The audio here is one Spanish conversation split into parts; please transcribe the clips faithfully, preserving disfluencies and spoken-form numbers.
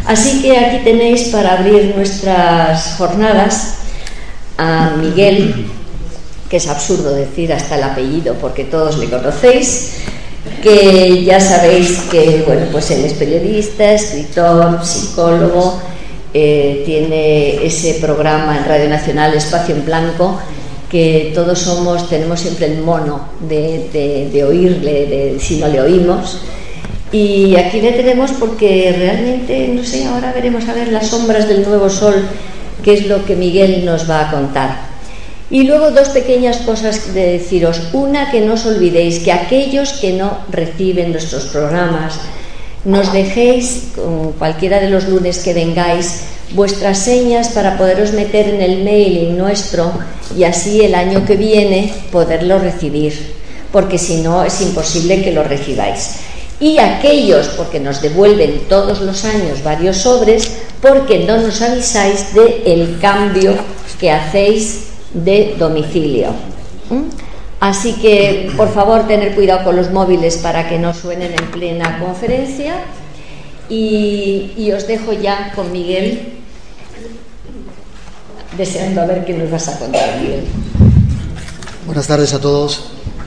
Así que aquí tenéis para abrir nuestras jornadas a Miguel, que es absurdo decir hasta el apellido porque todos le conocéis, que ya sabéis que bueno, pues él es periodista, escritor, psicólogo, eh, tiene ese programa en Radio Nacional, Espacio en Blanco, que todos somos, tenemos siempre el mono de, de, de oírle, de, si no le oímos. Y aquí le tenemos porque realmente, no sé, ahora veremos a ver las sombras del nuevo sol, que es lo que Miguel nos va a contar. Y luego dos pequeñas cosas de deciros. Una, que no os olvidéis que aquellos que no reciben nuestros programas, nos dejéis, con cualquiera de los lunes que vengáis, vuestras señas para poderos meter en el mailing nuestro y así el año que viene poderlo recibir, porque si no es imposible que lo recibáis. Y aquellos, porque nos devuelven todos los años varios sobres, porque no nos avisáis del cambio que hacéis de domicilio. ¿Mm? Así que, por favor, tener cuidado con los móviles para que no suenen en plena conferencia. Y, y os dejo ya con Miguel, deseando a ver qué nos vas a contar, Miguel. Buenas tardes a todos.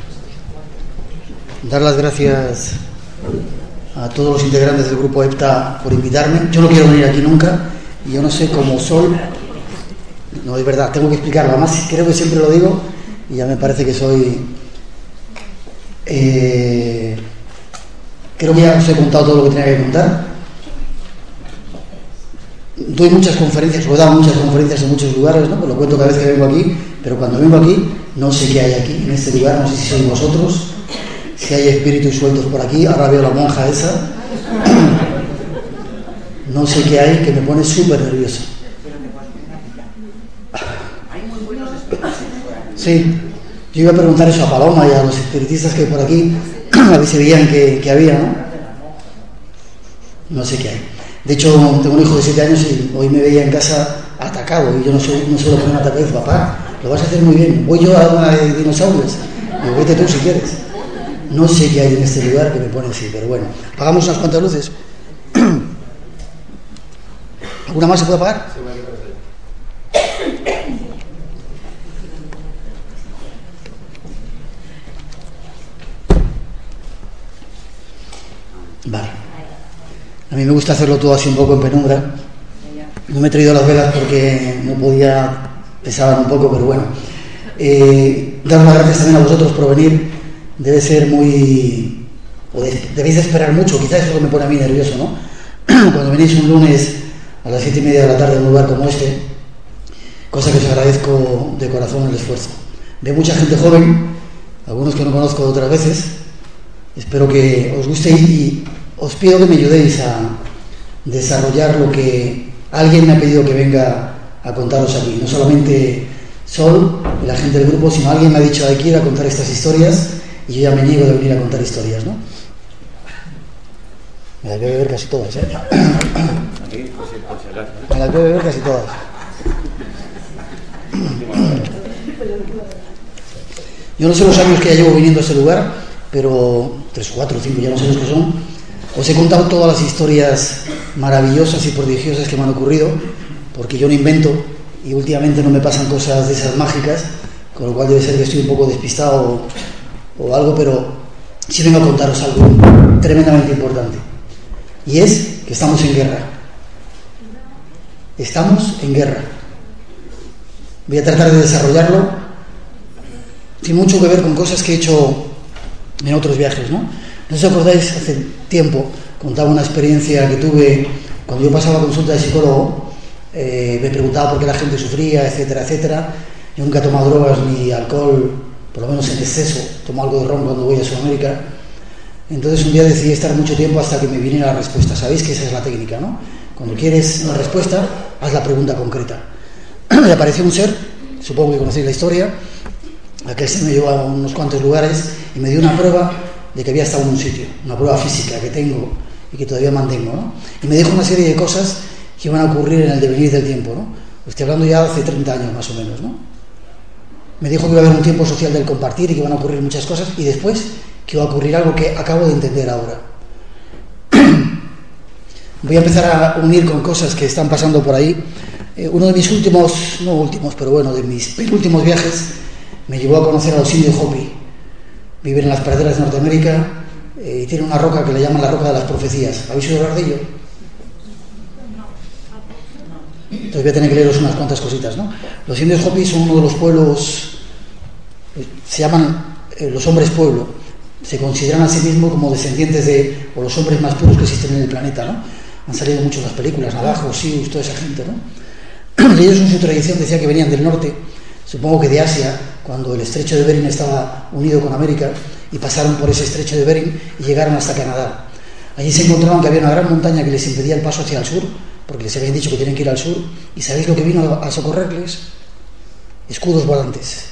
Dar las gracias a todos los integrantes del grupo EPTA por invitarme. Yo no quiero venir aquí nunca y yo no sé cómo soy. No, es verdad, tengo que explicarlo. Además, creo que siempre lo digo y ya me parece que soy... Eh, creo que ya os he contado todo lo que tenía que contar. Doy muchas conferencias, o he dado muchas conferencias en muchos lugares, ¿no? Pues lo cuento cada vez que vengo aquí, pero cuando vengo aquí no sé qué hay aquí, en este lugar, no sé si sois vosotros, si hay espíritus sueltos por aquí. Ahora veo la monja esa. No sé qué hay, que me pone súper nervioso. Sí, yo iba a preguntar eso a Paloma y a los espiritistas que hay por aquí, a ver si veían que, que había, ¿no? No sé qué hay. De hecho, tengo un hijo de siete años y hoy me veía en casa atacado y yo no soy, no soy lo que me ataca. Dice, papá, lo vas a hacer muy bien. Voy yo a una de dinosaurios. Digo, vete tú si quieres. No sé qué hay en este lugar que me pone así, pero bueno. Apagamos unas cuantas luces. ¿Alguna más se puede apagar? Vale. A mí me gusta hacerlo todo así un poco en penumbra. No me he traído las velas porque no podía, pesaban un poco, pero bueno. Eh, dar las gracias también a vosotros por venir. Debe ser muy... o de, debéis de esperar mucho, quizás eso es lo que me pone a mí nervioso, ¿no? Cuando venís un lunes a las siete y media de la tarde en un lugar como este, cosa que os agradezco de corazón el esfuerzo. Veo mucha gente joven, algunos que no conozco de otras veces. Espero que os guste y os pido que me ayudéis a desarrollar lo que alguien me ha pedido que venga a contaros aquí. No solamente Sol y la gente del grupo, sino alguien me ha dicho, hay que ir a contar estas historias y yo ya me niego de venir a contar historias, ¿no? Me las voy a beber casi todas, ¿eh? Me las voy a beber casi todas. Yo no sé los años que ya llevo viniendo a este lugar, pero tres, cuatro, cinco, ya no sé los que son. Os he contado todas las historias maravillosas y prodigiosas que me han ocurrido, porque yo no invento y últimamente no me pasan cosas de esas mágicas, con lo cual debe ser que estoy un poco despistado o, o algo, pero sí vengo a contaros algo tremendamente importante. Y es que estamos en guerra. Estamos en guerra. Voy a tratar de desarrollarlo. Tiene mucho que ver con cosas que he hecho en otros viajes, ¿no? ¿No os acordáis? Hace tiempo contaba una experiencia que tuve cuando yo pasaba consulta de psicólogo. Eh, me preguntaba por qué la gente sufría, etcétera, etcétera. Yo nunca he tomado drogas ni alcohol, por lo menos en exceso. Tomo algo de ron cuando voy a Sudamérica. Entonces un día decidí estar mucho tiempo hasta que me viniera la respuesta. Sabéis que esa es la técnica, ¿no? Cuando quieres una respuesta, haz la pregunta concreta. Me apareció un ser, supongo que conocéis la historia. Aquel ser me llevó a unos cuantos lugares y me dio una prueba de que había estado en un sitio, una prueba física que tengo y que todavía mantengo, ¿no? Y me dijo una serie de cosas que iban a ocurrir en el devenir del tiempo, ¿no? Estoy hablando ya hace treinta años más o menos, ¿no? Me dijo que iba a haber un tiempo social del compartir y que iban a ocurrir muchas cosas y después que iba a ocurrir algo que acabo de entender ahora. Voy a empezar a unir con cosas que están pasando por ahí. Eh, uno de mis últimos, no últimos, pero bueno, de mis penúltimos viajes me llevó a conocer a los indios Hopi. Viven en las praderas de Norteamérica eh, y tienen una roca que le llaman la roca de las profecías. ¿Habéis oído hablar de ello? Entonces voy a tener que leeros unas cuantas cositas, ¿no? Los indios Hopi son uno de los pueblos, se llaman eh, los hombres pueblo, se consideran a sí mismos como descendientes de, o los hombres más puros que existen en el planeta, ¿no? Han salido mucho las películas, Navajo, Sioux, toda esa gente, ¿no? Ellos en su tradición decía que venían del norte, supongo que de Asia, cuando el estrecho de Bering estaba unido con América, y pasaron por ese estrecho de Bering y llegaron hasta Canadá. Allí se encontraron que había una gran montaña que les impedía el paso hacia el sur, porque les habían dicho que tienen que ir al sur, y ¿sabéis lo que vino a socorrerles? Escudos volantes.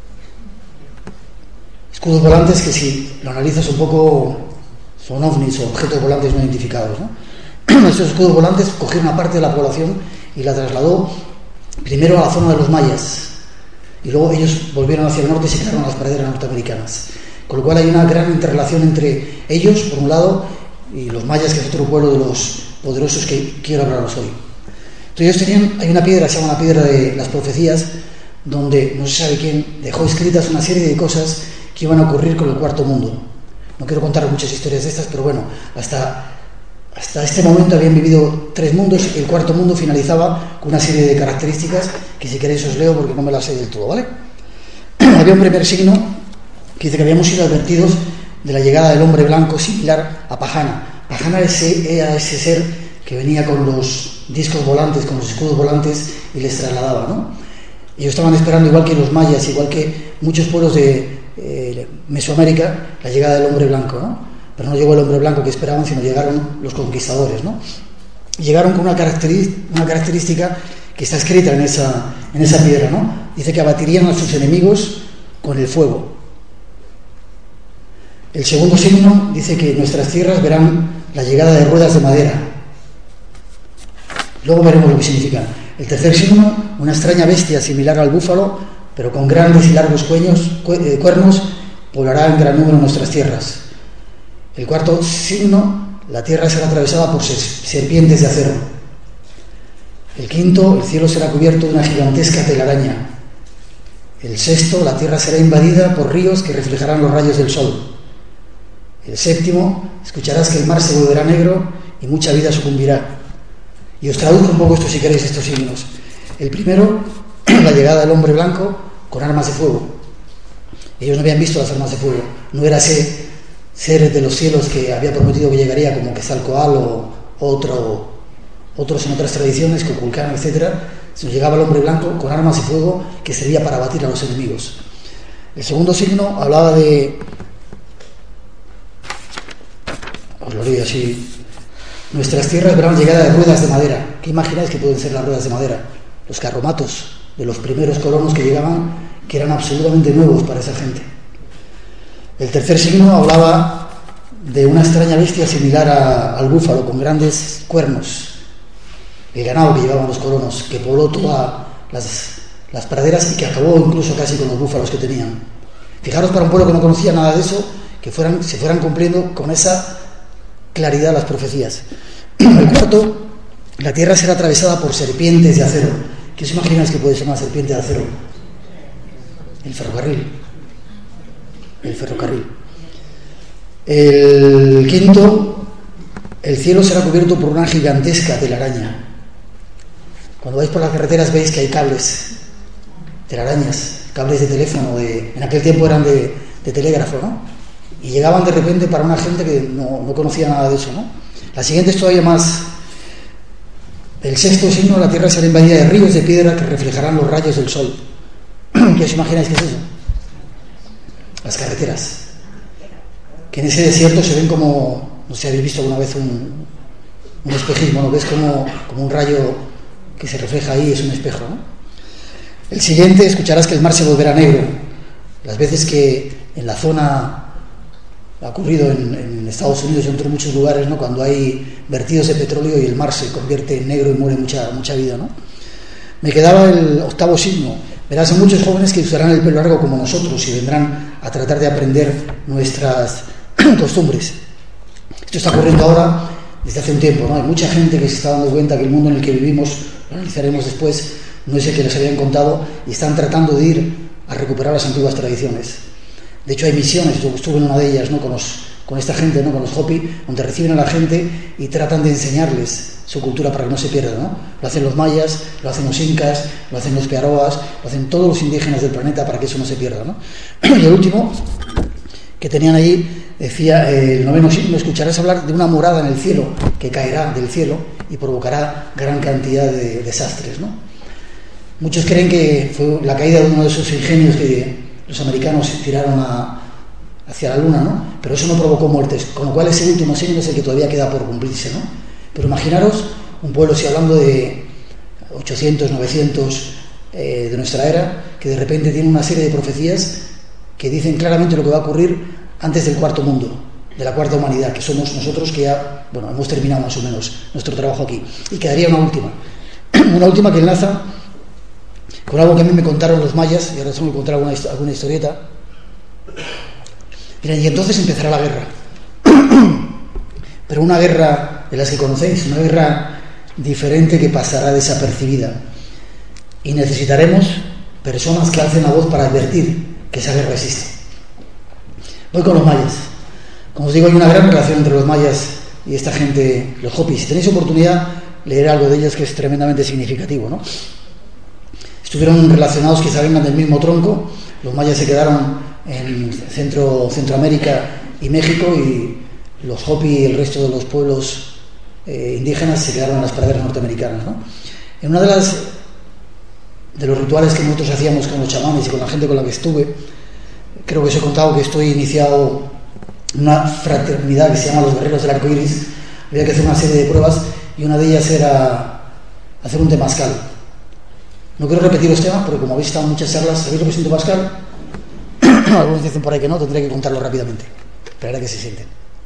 Escudos volantes que, si lo analizas un poco, son ovnis o objetos volantes no identificados, ¿no? Estos escudos volantes cogieron una parte de la población y la trasladó primero a la zona de los mayas, y luego ellos volvieron hacia el norte y se quedaron en las praderas norteamericanas. Con lo cual hay una gran interrelación entre ellos, por un lado, y los mayas, que es otro pueblo de los poderosos que quiero hablaros hoy. Entonces ellos tenían, hay una piedra, se llama la piedra de las profecías, donde no se sabe quién dejó escritas una serie de cosas que iban a ocurrir con el cuarto mundo. No quiero contar muchas historias de estas, pero bueno, hasta, hasta este momento habían vivido tres mundos y el cuarto mundo finalizaba con una serie de características que, si queréis, os leo porque no me las sé del todo, ¿vale? Había un primer signo que dice que habíamos sido advertidos de la llegada del hombre blanco similar a Pahana. Pahana era ese ser que venía con los discos volantes, con los escudos volantes y les trasladaba, ¿no? Ellos estaban esperando, igual que los mayas, igual que muchos pueblos de eh, Mesoamérica, la llegada del hombre blanco, ¿no? Pero no llegó el hombre blanco que esperaban, sino llegaron los conquistadores, ¿no? Llegaron con una característica, una característica que está escrita en esa, en esa piedra, ¿no? Dice que abatirían a sus enemigos con el fuego. El segundo signo dice que nuestras tierras verán la llegada de ruedas de madera. Luego veremos lo que significa. El tercer signo, una extraña bestia similar al búfalo, pero con grandes y largos cueños, cu- eh, cuernos, poblará en gran número nuestras tierras. El cuarto signo, la tierra será atravesada por serpientes de acero. El quinto, el cielo será cubierto de una gigantesca telaraña. El sexto, la tierra será invadida por ríos que reflejarán los rayos del sol. El séptimo, escucharás que el mar se volverá negro y mucha vida sucumbirá. Y os traduzco un poco esto, si queréis, estos signos. El primero, la llegada del hombre blanco con armas de fuego. Ellos no habían visto las armas de fuego. No era ese ser de los cielos que había prometido que llegaría, como Quetzalcóatl o otro, otros en otras tradiciones, como Culcán, etcétera. Sino llegaba el hombre blanco con armas de fuego que servía para abatir a los enemigos. El segundo signo hablaba de... Os lo digo así. Nuestras tierras verán llegada de ruedas de madera. ¿Qué imagináis que pueden ser las ruedas de madera? Los carromatos de los primeros colonos que llegaban, que eran absolutamente nuevos para esa gente. El tercer signo hablaba de una extraña bestia similar a, al búfalo, con grandes cuernos. El ganado que llevaban los colonos, que pobló todas las, las praderas y que acabó incluso casi con los búfalos que tenían. Fijaros, para un pueblo que no conocía nada de eso, que fueran, se fueran cumpliendo con esa claridad las profecías. El cuarto, la tierra será atravesada por serpientes de acero. ¿Qué os imagináis que puede ser una serpiente de acero? El ferrocarril. El ferrocarril. El quinto, el cielo será cubierto por una gigantesca telaraña. Cuando vais por las carreteras veis que hay cables, telarañas, cables de teléfono, de, en aquel tiempo eran de, de telégrafo, ¿no? Y llegaban de repente para una gente que no, no conocía nada de eso, ¿no? La siguiente es todavía más. El sexto signo, la tierra será invadida de ríos de piedra que reflejarán los rayos del sol. ¿Qué os imagináis que es eso? Las carreteras. Que en ese desierto se ven como, no sé si habéis visto alguna vez un, un espejismo, ¿no? Ves como, como un rayo que se refleja ahí, es un espejo, ¿no? El siguiente, escucharás que el mar se volverá negro. Las veces que en la zona... ha ocurrido en, en Estados Unidos y en otros muchos lugares, ¿no? Cuando hay vertidos de petróleo y el mar se convierte en negro y muere mucha, mucha vida, ¿no? Me quedaba el octavo signo. Verás a muchos jóvenes que usarán el pelo largo como nosotros y vendrán a tratar de aprender nuestras costumbres. Esto está ocurriendo ahora desde hace un tiempo, ¿no? Hay mucha gente que se está dando cuenta que el mundo en el que vivimos, lo analizaremos después, no es el que les habían contado, y están tratando de ir a recuperar las antiguas tradiciones. De hecho, hay misiones, yo estuve en una de ellas, ¿no? con, los, con esta gente, ¿no? con los Hopi, donde reciben a la gente y tratan de enseñarles su cultura para que no se pierda, ¿no? Lo hacen los mayas, lo hacen los incas, lo hacen los pearoas, lo hacen todos los indígenas del planeta para que eso no se pierda, ¿no? Y el último que tenían ahí decía, eh, el noveno signo, escucharás hablar de una morada en el cielo que caerá del cielo y provocará gran cantidad de desastres, ¿no? Muchos creen que fue la caída de uno de esos ingenios que los americanos tiraron a, hacia la luna, ¿no? Pero eso no provocó muertes, con lo cual ese último signo es el que todavía queda por cumplirse, ¿no? Pero imaginaros un pueblo, si hablando de ochocientos, novecientos eh, de nuestra era, que de repente tiene una serie de profecías que dicen claramente lo que va a ocurrir antes del cuarto mundo, de la cuarta humanidad, que somos nosotros, que ya, bueno, hemos terminado más o menos nuestro trabajo aquí. Y quedaría una última, una última que enlaza con algo que a mí me contaron los mayas, y ahora os voy a contar alguna, alguna historieta. Miren, y entonces empezará la guerra. Pero una guerra de las que conocéis, una guerra diferente que pasará desapercibida. Y necesitaremos personas que alcen la voz para advertir que esa guerra existe. Voy con los mayas. Como os digo, hay una gran relación entre los mayas y esta gente, los Hopis. Si tenéis oportunidad, leer algo de ellos que es tremendamente significativo, ¿no? Estuvieron relacionados, quizá vengan del mismo tronco. Los mayas se quedaron en Centro, Centroamérica y México, y los Hopi y el resto de los pueblos eh, indígenas se quedaron en las praderas norteamericanas, ¿no? En una de las de los rituales que nosotros hacíamos con los chamanes y con la gente con la que estuve, creo que os he contado que estoy iniciado una fraternidad que se llama los Guerreros del Arco Iris. Había que hacer una serie de pruebas y una de ellas era hacer un temazcal. No quiero repetir los temas porque, como habéis estado en muchas charlas, ¿sabéis lo que es un temazcal? Algunos dicen por ahí que no, tendré que contarlo rápidamente. Esperaré que se sienten.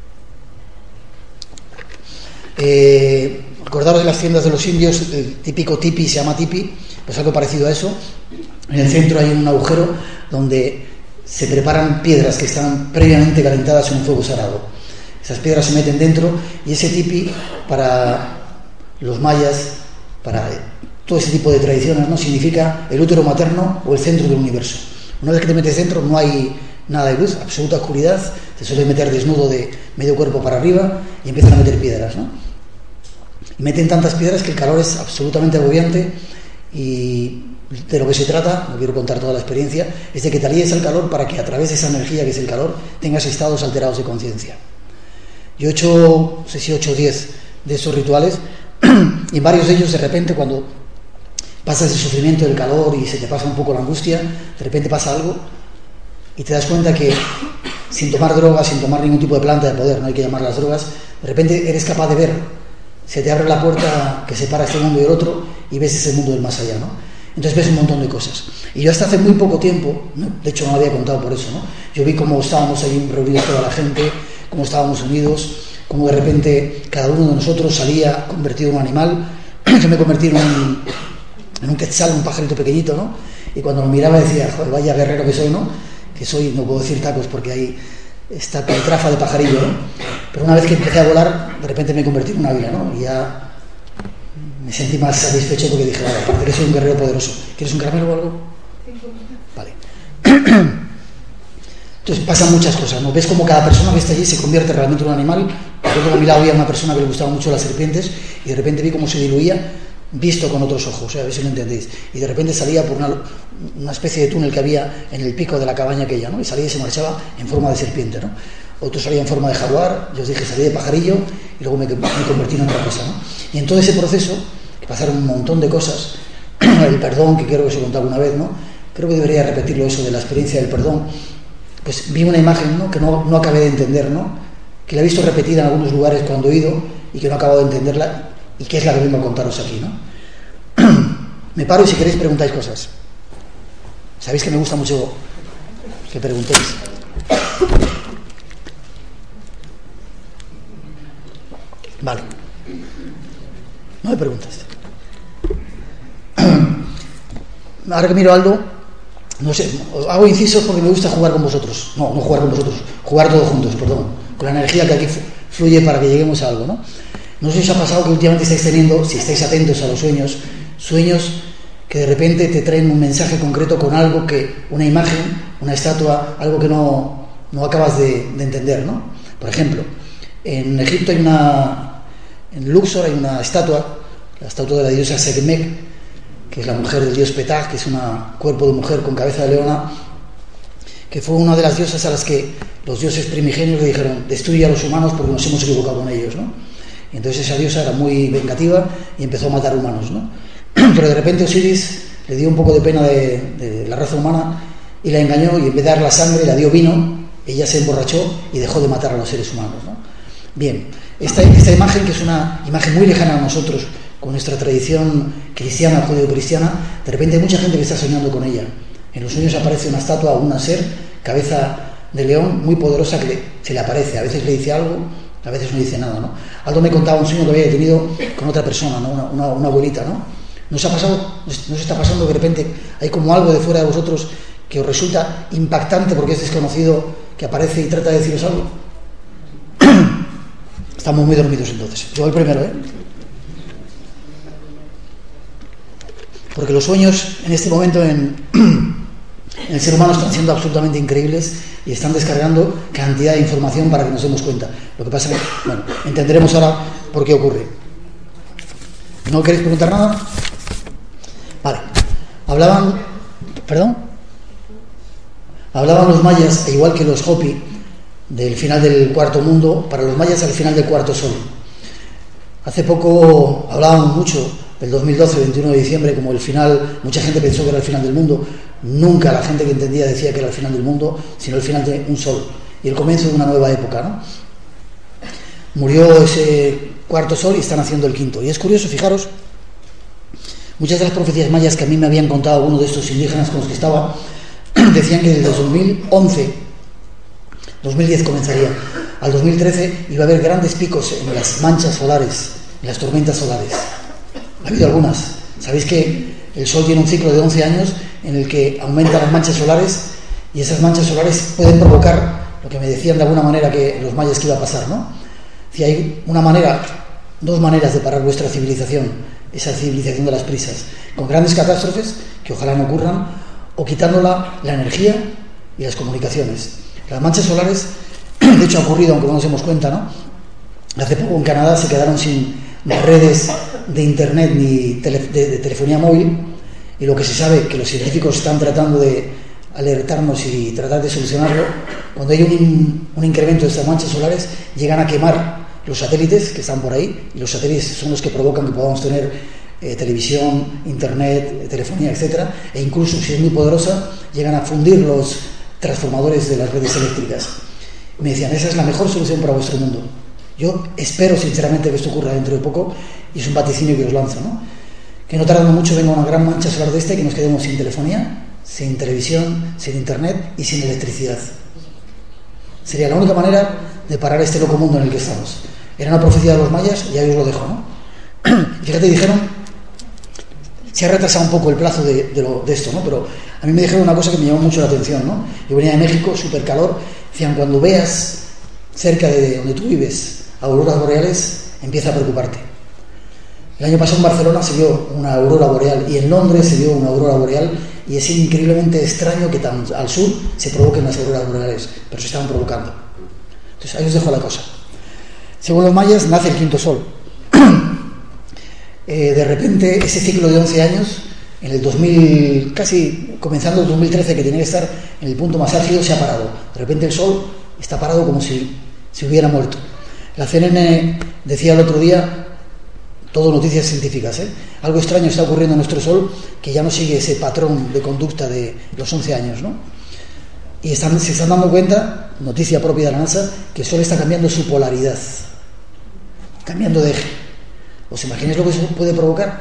Eh, acordaros de las tiendas de los indios, el típico tipi se llama tipi, pues algo parecido a eso. En el centro hay un agujero donde se preparan piedras que están previamente calentadas en un fuego sagrado. Esas piedras se meten dentro, y ese tipi, para los mayas, para todo ese tipo de tradiciones, ¿no?, significa el útero materno o el centro del universo. Una vez que te metes dentro no hay nada de luz, absoluta oscuridad, te suele meter desnudo de medio cuerpo para arriba y empiezan a meter piedras, ¿no? Y meten tantas piedras que el calor es absolutamente agobiante, y de lo que se trata, no quiero contar toda la experiencia, es de que te alíes al calor para que a través de esa energía que es el calor tengas estados alterados de conciencia. Yo he hecho, no sé si ocho o diez de esos rituales, y en varios de ellos, de repente, cuando pasas el sufrimiento del calor y se te pasa un poco la angustia, de repente pasa algo y te das cuenta que, sin tomar drogas, sin tomar ningún tipo de planta de poder, no hay que llamarlas drogas, de repente eres capaz de ver, se te abre la puerta que separa este mundo y el otro, y ves ese mundo del más allá, ¿no? Entonces ves un montón de cosas. Y yo hasta hace muy poco tiempo, ¿no?, de hecho no lo había contado por eso, ¿no?, yo vi cómo estábamos ahí reunidos toda la gente, cómo estábamos unidos, cómo de repente cada uno de nosotros salía convertido en un animal. Yo me convertí en un, en un quetzal, un pajarito pequeñito, ¿no? Y cuando lo miraba decía, joder, vaya guerrero que soy, ¿no? Que soy, no puedo decir tacos porque hay esta trafa de pajarillo, ¿no? Pero una vez que empecé a volar, de repente me convertí en un águila, ¿no? Y ya me sentí más satisfecho porque dije, vale, aparte que soy un guerrero poderoso. ¿Quieres un caramelo o algo? Vale. Entonces pasan muchas cosas, ¿no? Ves como cada persona que está allí se convierte realmente en un animal. Yo a mi lado había una persona que le gustaban mucho las serpientes, y de repente vi cómo se diluía, visto con otros ojos, ¿eh? A ver si lo entendéis. Y de repente salía por una, una especie de túnel que había en el pico de la cabaña aquella, ¿no? Y salía y se marchaba en forma de serpiente, ¿no? Otro salía en forma de jaguar, yo os dije, salí de pajarillo, y luego me, me convertí en otra cosa, ¿no? Y en todo ese proceso, que pasaron un montón de cosas, el perdón, que creo que os he contado alguna vez, ¿no? Creo que debería repetirlo, eso de la experiencia del perdón. Pues vi una imagen, ¿no?, que no, no acabé de entender, ¿no?, que la he visto repetida en algunos lugares cuando he ido, y que no he acabado de entenderla, y que es la que vengo a contaros aquí, ¿no? Me paro y si queréis preguntáis cosas. Sabéis que me gusta mucho que preguntéis. Vale. No me preguntas. Ahora que miro a Aldo, no sé, hago incisos porque me gusta jugar con vosotros. No, no jugar con vosotros, jugar todos juntos, perdón, con la energía que aquí fluye para que lleguemos a algo, ¿no? No sé si os ha pasado que últimamente estáis teniendo, si estáis atentos a los sueños, sueños que de repente te traen un mensaje concreto con algo que, una imagen, una estatua, algo que no, no acabas de, de entender, ¿no? Por ejemplo, en Egipto hay una, en Luxor hay una estatua, la estatua de la diosa Sekhmet, que es la mujer del dios Ptah, que es un cuerpo de mujer con cabeza de leona, que fue una de las diosas a las que los dioses primigenios le dijeron: destruye a los humanos porque nos hemos equivocado con ellos, ¿no? Y entonces esa diosa era muy vengativa y empezó a matar humanos, ¿no? Pero de repente Osiris le dio un poco de pena de, de la raza humana y la engañó, y en vez de dar la sangre la dio vino, ella se emborrachó y dejó de matar a los seres humanos, ¿no? Bien, esta, esta imagen, que es una imagen muy lejana a nosotros, con nuestra tradición cristiana, judeo-cristiana, de repente hay mucha gente que está soñando con ella. En los sueños aparece una estatua o un ser, cabeza de león, muy poderosa, que le, se le aparece. A veces le dice algo, a veces no dice nada, ¿no? Aldo me contaba un sueño que había tenido con otra persona, ¿no? Una, una, una abuelita, ¿no? ¿Nos ha pasado, nos está pasando que de repente hay como algo de fuera de vosotros que os resulta impactante porque es desconocido, que aparece y trata de deciros algo? Estamos muy dormidos entonces. Yo voy primero, ¿eh? Porque los sueños en este momento en, en el ser humano están siendo absolutamente increíbles y están descargando cantidad de información para que nos demos cuenta. Lo que pasa es que, bueno, entenderemos ahora por qué ocurre. ¿No queréis preguntar nada? Vale. Hablaban, perdón, hablaban los mayas, igual que los Hopi, del final del cuarto mundo, para los mayas al final del cuarto sol. Hace poco hablábamos mucho del dos mil doce, veintiuno de diciembre, como el final. Mucha gente pensó que era el final del mundo. Nunca la gente que entendía decía que era el final del mundo, sino el final de un sol y el comienzo de una nueva época, ¿no? Murió ese cuarto sol y están haciendo el quinto. Y es curioso, fijaros, muchas de las profecías mayas que a mí me habían contado algunos de estos indígenas con los que estaba, decían que desde dos mil once, dos mil diez comenzaría, al dos mil trece iba a haber grandes picos en las manchas solares, en las tormentas solares. Ha habido algunas. Sabéis que el Sol tiene un ciclo de once años en el que aumentan las manchas solares, y esas manchas solares pueden provocar lo que me decían de alguna manera que los mayas que iba a pasar, ¿no? Si hay una manera, dos maneras de parar vuestra civilización, esa civilización de las prisas: con grandes catástrofes, que ojalá no ocurran, o quitándola la energía y las comunicaciones. Las manchas solares, de hecho ha ocurrido, aunque no nos demos cuenta, ¿no? Hace poco en Canadá se quedaron sin redes de internet ni tele, de, de telefonía móvil, y lo que se sabe, que los científicos están tratando de alertarnos y tratar de solucionarlo. Cuando hay un, un incremento de estas manchas solares, llegan a quemar los satélites que están por ahí, y los satélites son los que provocan que podamos tener eh, televisión, internet, eh, telefonía, etcétera, e incluso, si es muy poderosa, llegan a fundir los transformadores de las redes eléctricas. Me decían: esa es la mejor solución para vuestro mundo. Yo espero sinceramente que esto ocurra dentro de poco, y es un vaticinio que os lanzo, ¿no? Que no tardando mucho venga una gran mancha solar de esta y que nos quedemos sin telefonía, sin televisión, sin internet y sin electricidad. Sería la única manera de parar este loco mundo en el que estamos. Era una profecía de los mayas, y ahí os lo dejo, ¿no? Fíjate, dijeron, se ha retrasado un poco el plazo de, de, lo, de esto, ¿no? Pero a mí me dijeron una cosa que me llamó mucho la atención, ¿no? Yo venía de México, súper calor, decían: cuando veas cerca de donde tú vives auroras boreales, empieza a preocuparte. El año pasado en Barcelona se vio una aurora boreal, y en Londres se vio una aurora boreal, y es increíblemente extraño que tan al sur se provoquen las auroras boreales, pero se estaban provocando. Entonces ahí os dejo la cosa. Según los mayas, nace el quinto sol. eh, de repente ese ciclo de once años, en el dos mil, casi comenzando el dos mil trece, que tenía que estar en el punto más álgido, se ha parado. De repente el sol está parado como si se hubiera muerto. La C N N decía el otro día, todo noticias científicas, ¿eh? Algo extraño está ocurriendo en nuestro Sol, que ya no sigue ese patrón de conducta de los once años, ¿no? Y están, se están dando cuenta, noticia propia de la NASA, que el Sol está cambiando su polaridad, cambiando de eje. ¿Os imagináis lo que eso puede provocar?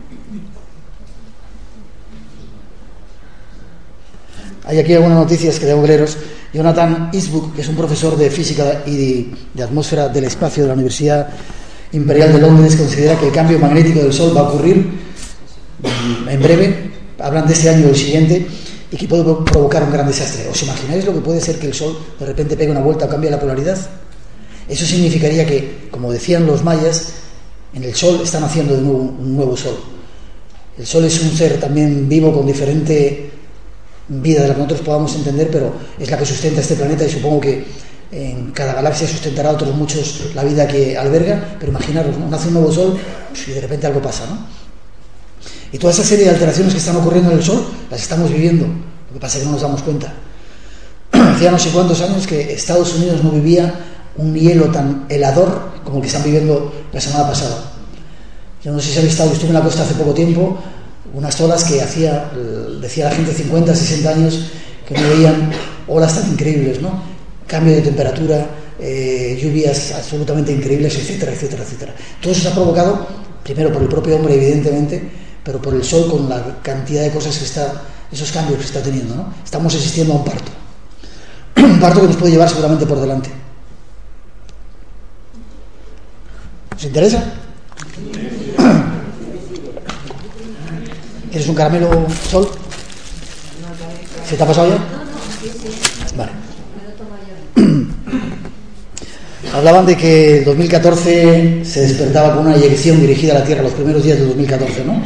Hay aquí algunas noticias que de obreros. Jonathan Eastbrook, que es un profesor de física y de, de atmósfera del espacio de la Universidad Imperial de Londres, considera que el cambio magnético del Sol va a ocurrir en breve. Hablan de este año o el siguiente, y que puede provocar un gran desastre. ¿Os imagináis lo que puede ser que el Sol de repente pegue una vuelta o cambie la polaridad? Eso significaría que, como decían los mayas, En el Sol está naciendo de nuevo un nuevo Sol. El Sol es un ser también vivo con diferente vida de la que nosotros podamos entender, pero es la que sustenta este planeta y supongo que en cada galaxia sustentará a otros muchos la vida que alberga, pero imaginaros, ¿no? Nace un nuevo Sol y de repente algo pasa, ¿no? Y toda esa serie de alteraciones que están ocurriendo en el Sol las estamos viviendo, lo que pasa es que no nos damos cuenta. Hacía no sé cuántos años que Estados Unidos no vivía un hielo tan helador como el que están viviendo la semana pasada. Yo no sé si habéis estado, estuve en la costa hace poco tiempo, unas olas que hacía, decía la gente, cincuenta, sesenta años que no veían olas tan increíbles, ¿no? Cambio de temperatura, eh, lluvias absolutamente increíbles, etcétera, etcétera, etcétera. Todo eso se ha provocado, primero por el propio hombre, evidentemente, pero por el Sol, con la cantidad de cosas que está, esos cambios que está teniendo, ¿no? Estamos asistiendo a un parto. Un parto que nos puede llevar seguramente por delante. ¿Os interesa? ¿Quieres un caramelo, Sol? ¿Se te ha pasado ya? Vale. Hablaban de que el dos mil catorce se despertaba con una eyección dirigida a la Tierra, los primeros días del dos mil catorce, ¿no?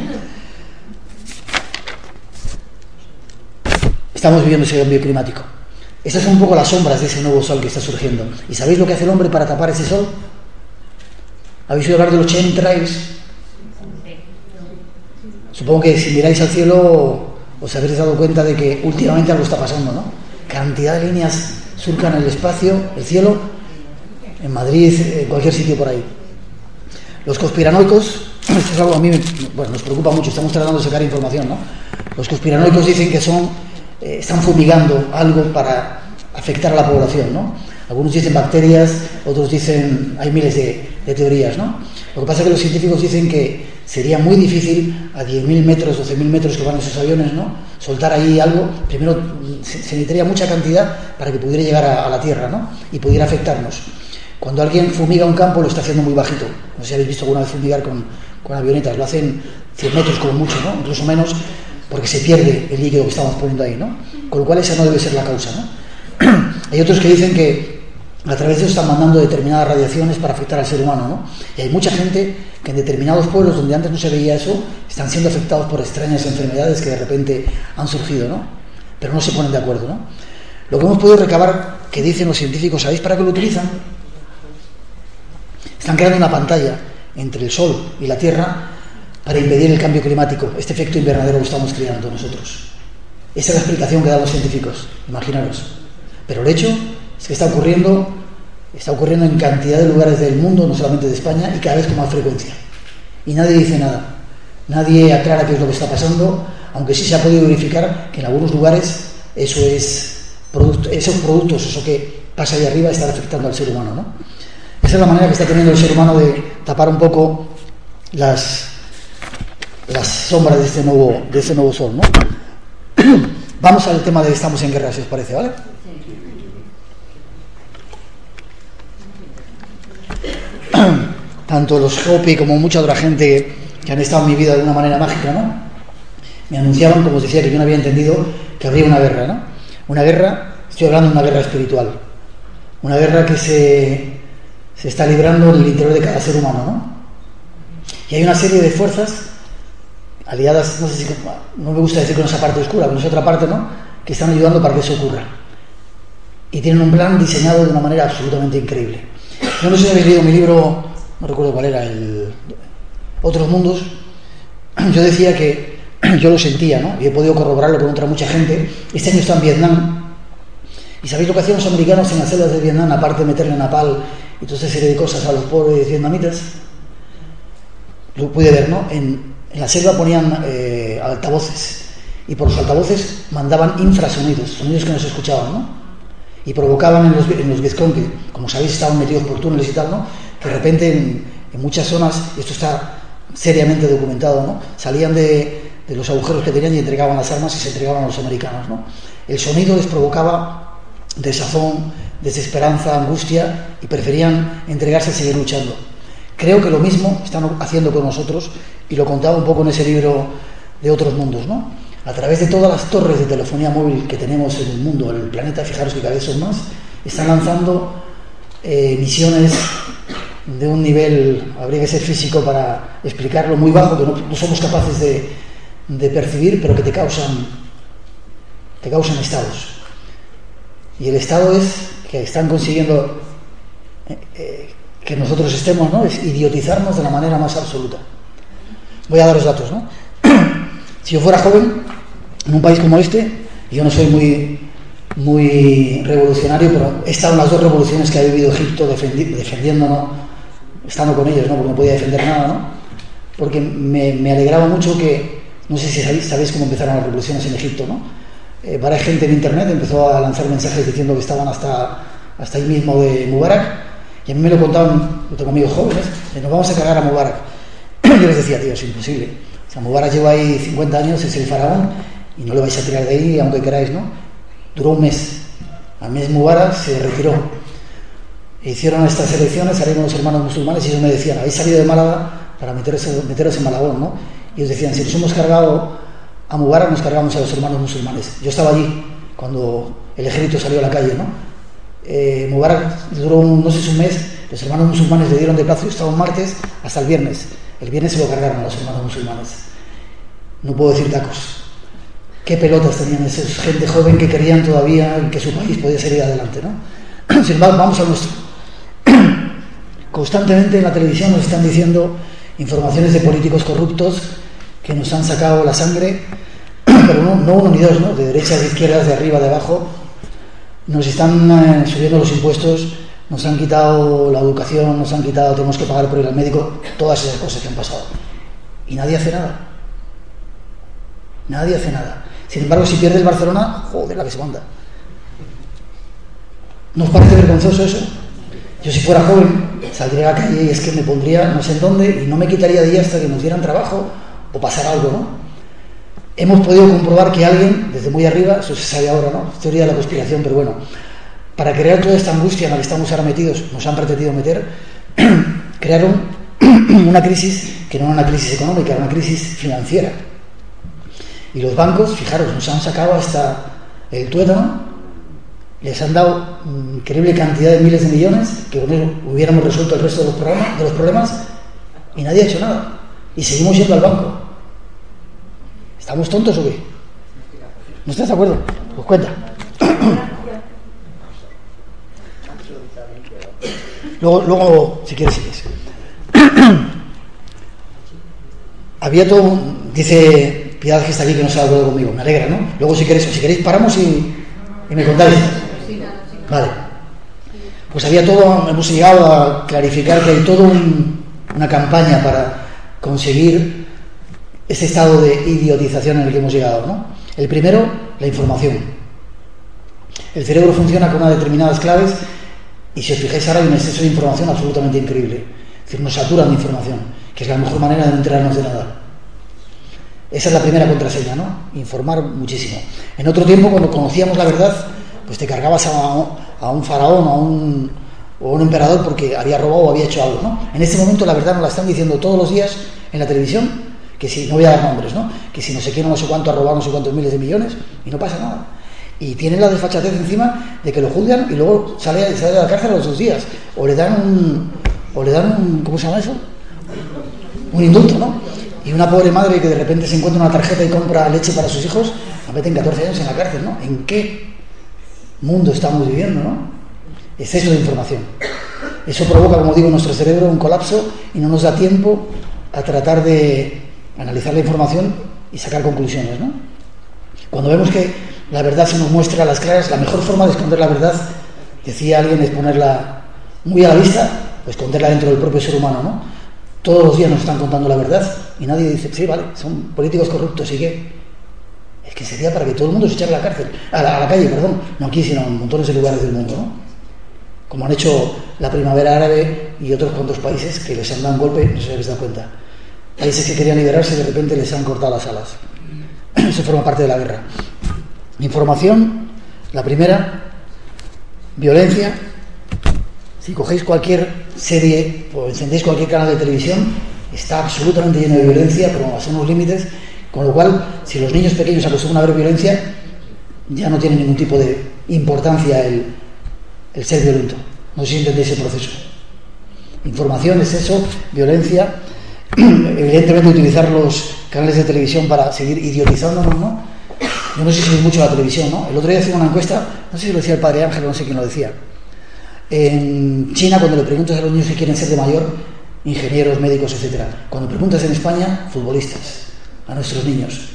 Estamos viviendo ese cambio climático. Estas son un poco las sombras de ese nuevo Sol que está surgiendo. ¿Y sabéis lo que hace el hombre para tapar ese Sol? ¿Habéis oído hablar de los chemtrails? Supongo que si miráis al cielo os habréis dado cuenta de que últimamente algo está pasando, ¿no? Cantidad de líneas surcan el espacio, el cielo, en Madrid, en cualquier sitio por ahí. Los conspiranoicos, esto es algo a mí, bueno, nos preocupa mucho, estamos tratando de sacar información, ¿no? Los conspiranoicos dicen que son, eh, están fumigando algo para afectar a la población, ¿no? Algunos dicen bacterias, otros dicen, hay miles de, de teorías, ¿no? Lo que pasa es que los científicos dicen que sería muy difícil a diez mil metros, doce mil metros que van esos aviones, ¿no? Soltar ahí algo, primero se, se necesitaría mucha cantidad para que pudiera llegar a, a la Tierra, ¿no? Y pudiera afectarnos. Cuando alguien fumiga un campo lo está haciendo muy bajito. No sé si habéis visto alguna vez fumigar con, con avionetas, lo hacen cien metros como mucho, ¿no? Incluso menos, porque se pierde el líquido que estamos poniendo ahí, ¿no? Con lo cual esa no debe ser la causa, ¿no? Hay otros que dicen que a través de eso están mandando determinadas radiaciones para afectar al ser humano, ¿no? Y hay mucha gente que en determinados pueblos donde antes no se veía eso están siendo afectados por extrañas enfermedades que de repente han surgido, ¿no? Pero no se ponen de acuerdo, ¿no? Lo que hemos podido recabar, que dicen los científicos, ¿sabéis para qué lo utilizan? Están creando una pantalla entre el Sol y la Tierra para impedir el cambio climático. Este efecto invernadero lo estamos creando nosotros. Esa es la explicación que dan los científicos, imaginaros. Pero el hecho es que está ocurriendo, está ocurriendo en cantidad de lugares del mundo, no solamente de España, y cada vez con más frecuencia. Y nadie dice nada. Nadie aclara qué es lo que está pasando, aunque sí se ha podido verificar que en algunos lugares eso es producto, esos productos, eso que pasa ahí arriba, está afectando al ser humano, ¿no? Esa es la manera que está teniendo el ser humano de tapar un poco las, las sombras de este nuevo, de este nuevo Sol, ¿no? Vamos al tema de estamos en guerra, si os parece, ¿vale? Tanto los Hopi como mucha otra gente que han estado en mi vida de una manera mágica, ¿no? Me anunciaban, como os decía, que yo no había entendido que habría una guerra, ¿no? Una guerra, estoy hablando de una guerra espiritual, una guerra que se, se está librando en el interior de cada ser humano, ¿no? Y hay una serie de fuerzas aliadas, no sé si, no me gusta decir con esa parte oscura, con esa otra parte, ¿no? Que están ayudando para que eso ocurra. Y tienen un plan diseñado de una manera absolutamente increíble. Yo no sé si habéis leído mi libro, no recuerdo cuál era, el Otros Mundos. Yo decía que yo lo sentía, ¿no? Y he podido corroborarlo con otra mucha gente. Este año está en Vietnam. ¿Y sabéis lo que hacían los americanos en las selvas de Vietnam, aparte de meterle napal y toda esa serie de cosas a los pobres vietnamitas? Lo pude ver, ¿no? En, en la selva ponían eh, altavoces. Y por los altavoces mandaban infrasonidos, sonidos que no se escuchaban, ¿no? Y provocaban en los, en los Vietcong, que como sabéis estaban metidos por túneles y tal, ¿no? Que de repente en, en muchas zonas, y esto está seriamente documentado, ¿no? Salían de, de los agujeros que tenían y entregaban las armas y se entregaban a los americanos, ¿no? El sonido les provocaba desazón, desesperanza, angustia, y preferían entregarse a seguir luchando. Creo que lo mismo están haciendo con nosotros, y lo contaba un poco en ese libro de Otros Mundos, ¿no? A través de todas las torres de telefonía móvil que tenemos en el mundo, en el planeta, fijaros que cada vez son más, están lanzando eh, misiones de un nivel, habría que ser físico para explicarlo, muy bajo, que no, no somos capaces de, de percibir, pero que te causan, te causan estados. Y el estado es que están consiguiendo eh, eh, que nosotros estemos, ¿no? Es idiotizarnos de la manera más absoluta. Voy a daros datos, ¿no? Si yo fuera joven, en un país como este, yo no soy muy, muy revolucionario, pero he estado en las dos revoluciones que ha vivido Egipto defendi- defendiéndonos, estando con ellos, ¿no? Porque no podía defender nada, ¿no? Porque me, me alegraba mucho que, no sé si sabéis, sabéis cómo empezaron las revoluciones en Egipto, ¿no? Eh, varias gente en internet empezó a lanzar mensajes diciendo que estaban hasta, hasta ahí mismo de Mubarak, y a mí me lo contaban, yo tengo amigos jóvenes, que nos vamos a cagar a Mubarak. Yo les decía, tío, es imposible. O sea, Mubarak lleva ahí cincuenta años, es el faraón, y no le vais a tirar de ahí, aunque queráis, ¿no? Duró un mes. Al mes Mubarak se retiró. E hicieron estas elecciones, salieron los hermanos musulmanes, y ellos me decían, habéis salido de Málaga para meteros, meteros en Malagón, ¿no? Y ellos decían, si nos hemos cargado a Mubarak, nos cargamos a los hermanos musulmanes. Yo estaba allí cuando el ejército salió a la calle, ¿no? Eh, Mubarak duró, un, no sé si un mes, los hermanos musulmanes le dieron de plazo, yo estaba un martes hasta el viernes. El viernes se lo cargaron a los hermanos musulmanes. No puedo decir tacos. Qué pelotas tenían esos gente joven que creían todavía que su país podía seguir adelante, ¿no? Sin embargo, vamos a nuestro. Constantemente en la televisión nos están diciendo informaciones de políticos corruptos que nos han sacado la sangre, pero no, no uno ni dos, ¿no? De derechas, de izquierdas, de arriba, de abajo. Nos están eh, subiendo los impuestos, nos han quitado la educación, nos han quitado, tenemos que pagar por ir al médico, todas esas cosas que han pasado. Y nadie hace nada. Nadie hace nada. Sin embargo, si pierde el Barcelona, joder, la que se manda. ¿No os parece vergonzoso eso? Yo, si fuera joven, saldría a la calle y es que me pondría no sé en dónde y no me quitaría de ahí hasta que nos dieran trabajo o pasara algo, ¿no? Hemos podido comprobar que alguien, desde muy arriba, eso se sabe ahora, ¿no? Teoría de la conspiración, pero bueno, para crear toda esta angustia en la que estamos ahora metidos, nos han pretendido meter, crearon una crisis que no era una crisis económica, era una crisis financiera. Y los bancos, fijaros, nos han sacado hasta el tuétano, les han dado increíble cantidad de miles de millones, que con eso hubiéramos resuelto el resto de los, programas, de los problemas, y nadie ha hecho nada. Y seguimos yendo al banco. ¿Estamos tontos o qué? ¿No estás de acuerdo? Pues cuenta. Luego, luego si quieres, sigues. Había todo, dice Piedad, que está aquí, que no se ha hablado conmigo, me alegra, ¿no? Luego si queréis, si queréis paramos y, y me contáis. Vale. Pues había todo, hemos llegado a clarificar que hay toda un, una campaña para conseguir ese estado de idiotización en el que hemos llegado, ¿no? El primero, la información. El cerebro funciona con unas determinadas claves y, si os fijáis, ahora hay un exceso de información absolutamente increíble. Es decir, nos saturan de información, que es la mejor manera de no enterarnos de nada. Esa es la primera contraseña, ¿no? Informar muchísimo. En otro tiempo, cuando conocíamos la verdad, pues te cargabas a, a un faraón o a un, o a un emperador porque había robado o había hecho algo, ¿no? En este momento la verdad nos la están diciendo todos los días en la televisión, que si, no voy a dar nombres, ¿no? Que si no sé quién o no sé cuánto ha robado no sé cuántos miles de millones y no pasa nada. Y tienen la desfachatez encima de que lo juzgan y luego sale, sale de la cárcel a los dos días. O le dan un, o le dan un, ¿cómo se llama eso? Un indulto, ¿no? Y una pobre madre que de repente se encuentra una tarjeta y compra leche para sus hijos, la meten catorce años en la cárcel, ¿no? ¿En qué mundo estamos viviendo, no? Exceso de información. Eso provoca, como digo, en nuestro cerebro un colapso y no nos da tiempo a tratar de analizar la información y sacar conclusiones, ¿no? Cuando vemos que la verdad se nos muestra a las claras, la mejor forma de esconder la verdad, decía alguien, es ponerla muy a la vista o esconderla dentro del propio ser humano, ¿no? Todos los días nos están contando la verdad y nadie dice, sí, vale, son políticos corruptos, ¿y qué? Es que sería para que todo el mundo se echara a la cárcel, a la, a la calle, perdón, no aquí, sino en montones de lugares del mundo, ¿no? Como han hecho la primavera árabe y otros cuantos países que les han dado un golpe, no sé si habéis dado cuenta. Países que querían liberarse y de repente les han cortado las alas. Eso forma parte de la guerra. Información, la primera, violencia. Si cogéis cualquier serie o encendéis cualquier canal de televisión, está absolutamente lleno de violencia, pero a unos límites, con lo cual, si los niños pequeños acostumbran a ver violencia, ya no tiene ningún tipo de importancia el, el ser violento. No sé si entendéis el proceso. Información, exceso, violencia, evidentemente utilizar los canales de televisión para seguir idiotizándonos, ¿no? Yo no sé si es mucho la televisión, ¿no? El otro día hacía una encuesta, no sé si lo decía el padre Ángel, no sé quién lo decía. En China, cuando le preguntas a los niños si quieren ser de mayor, ingenieros, médicos, etcétera. Cuando preguntas en España, futbolistas, a nuestros niños.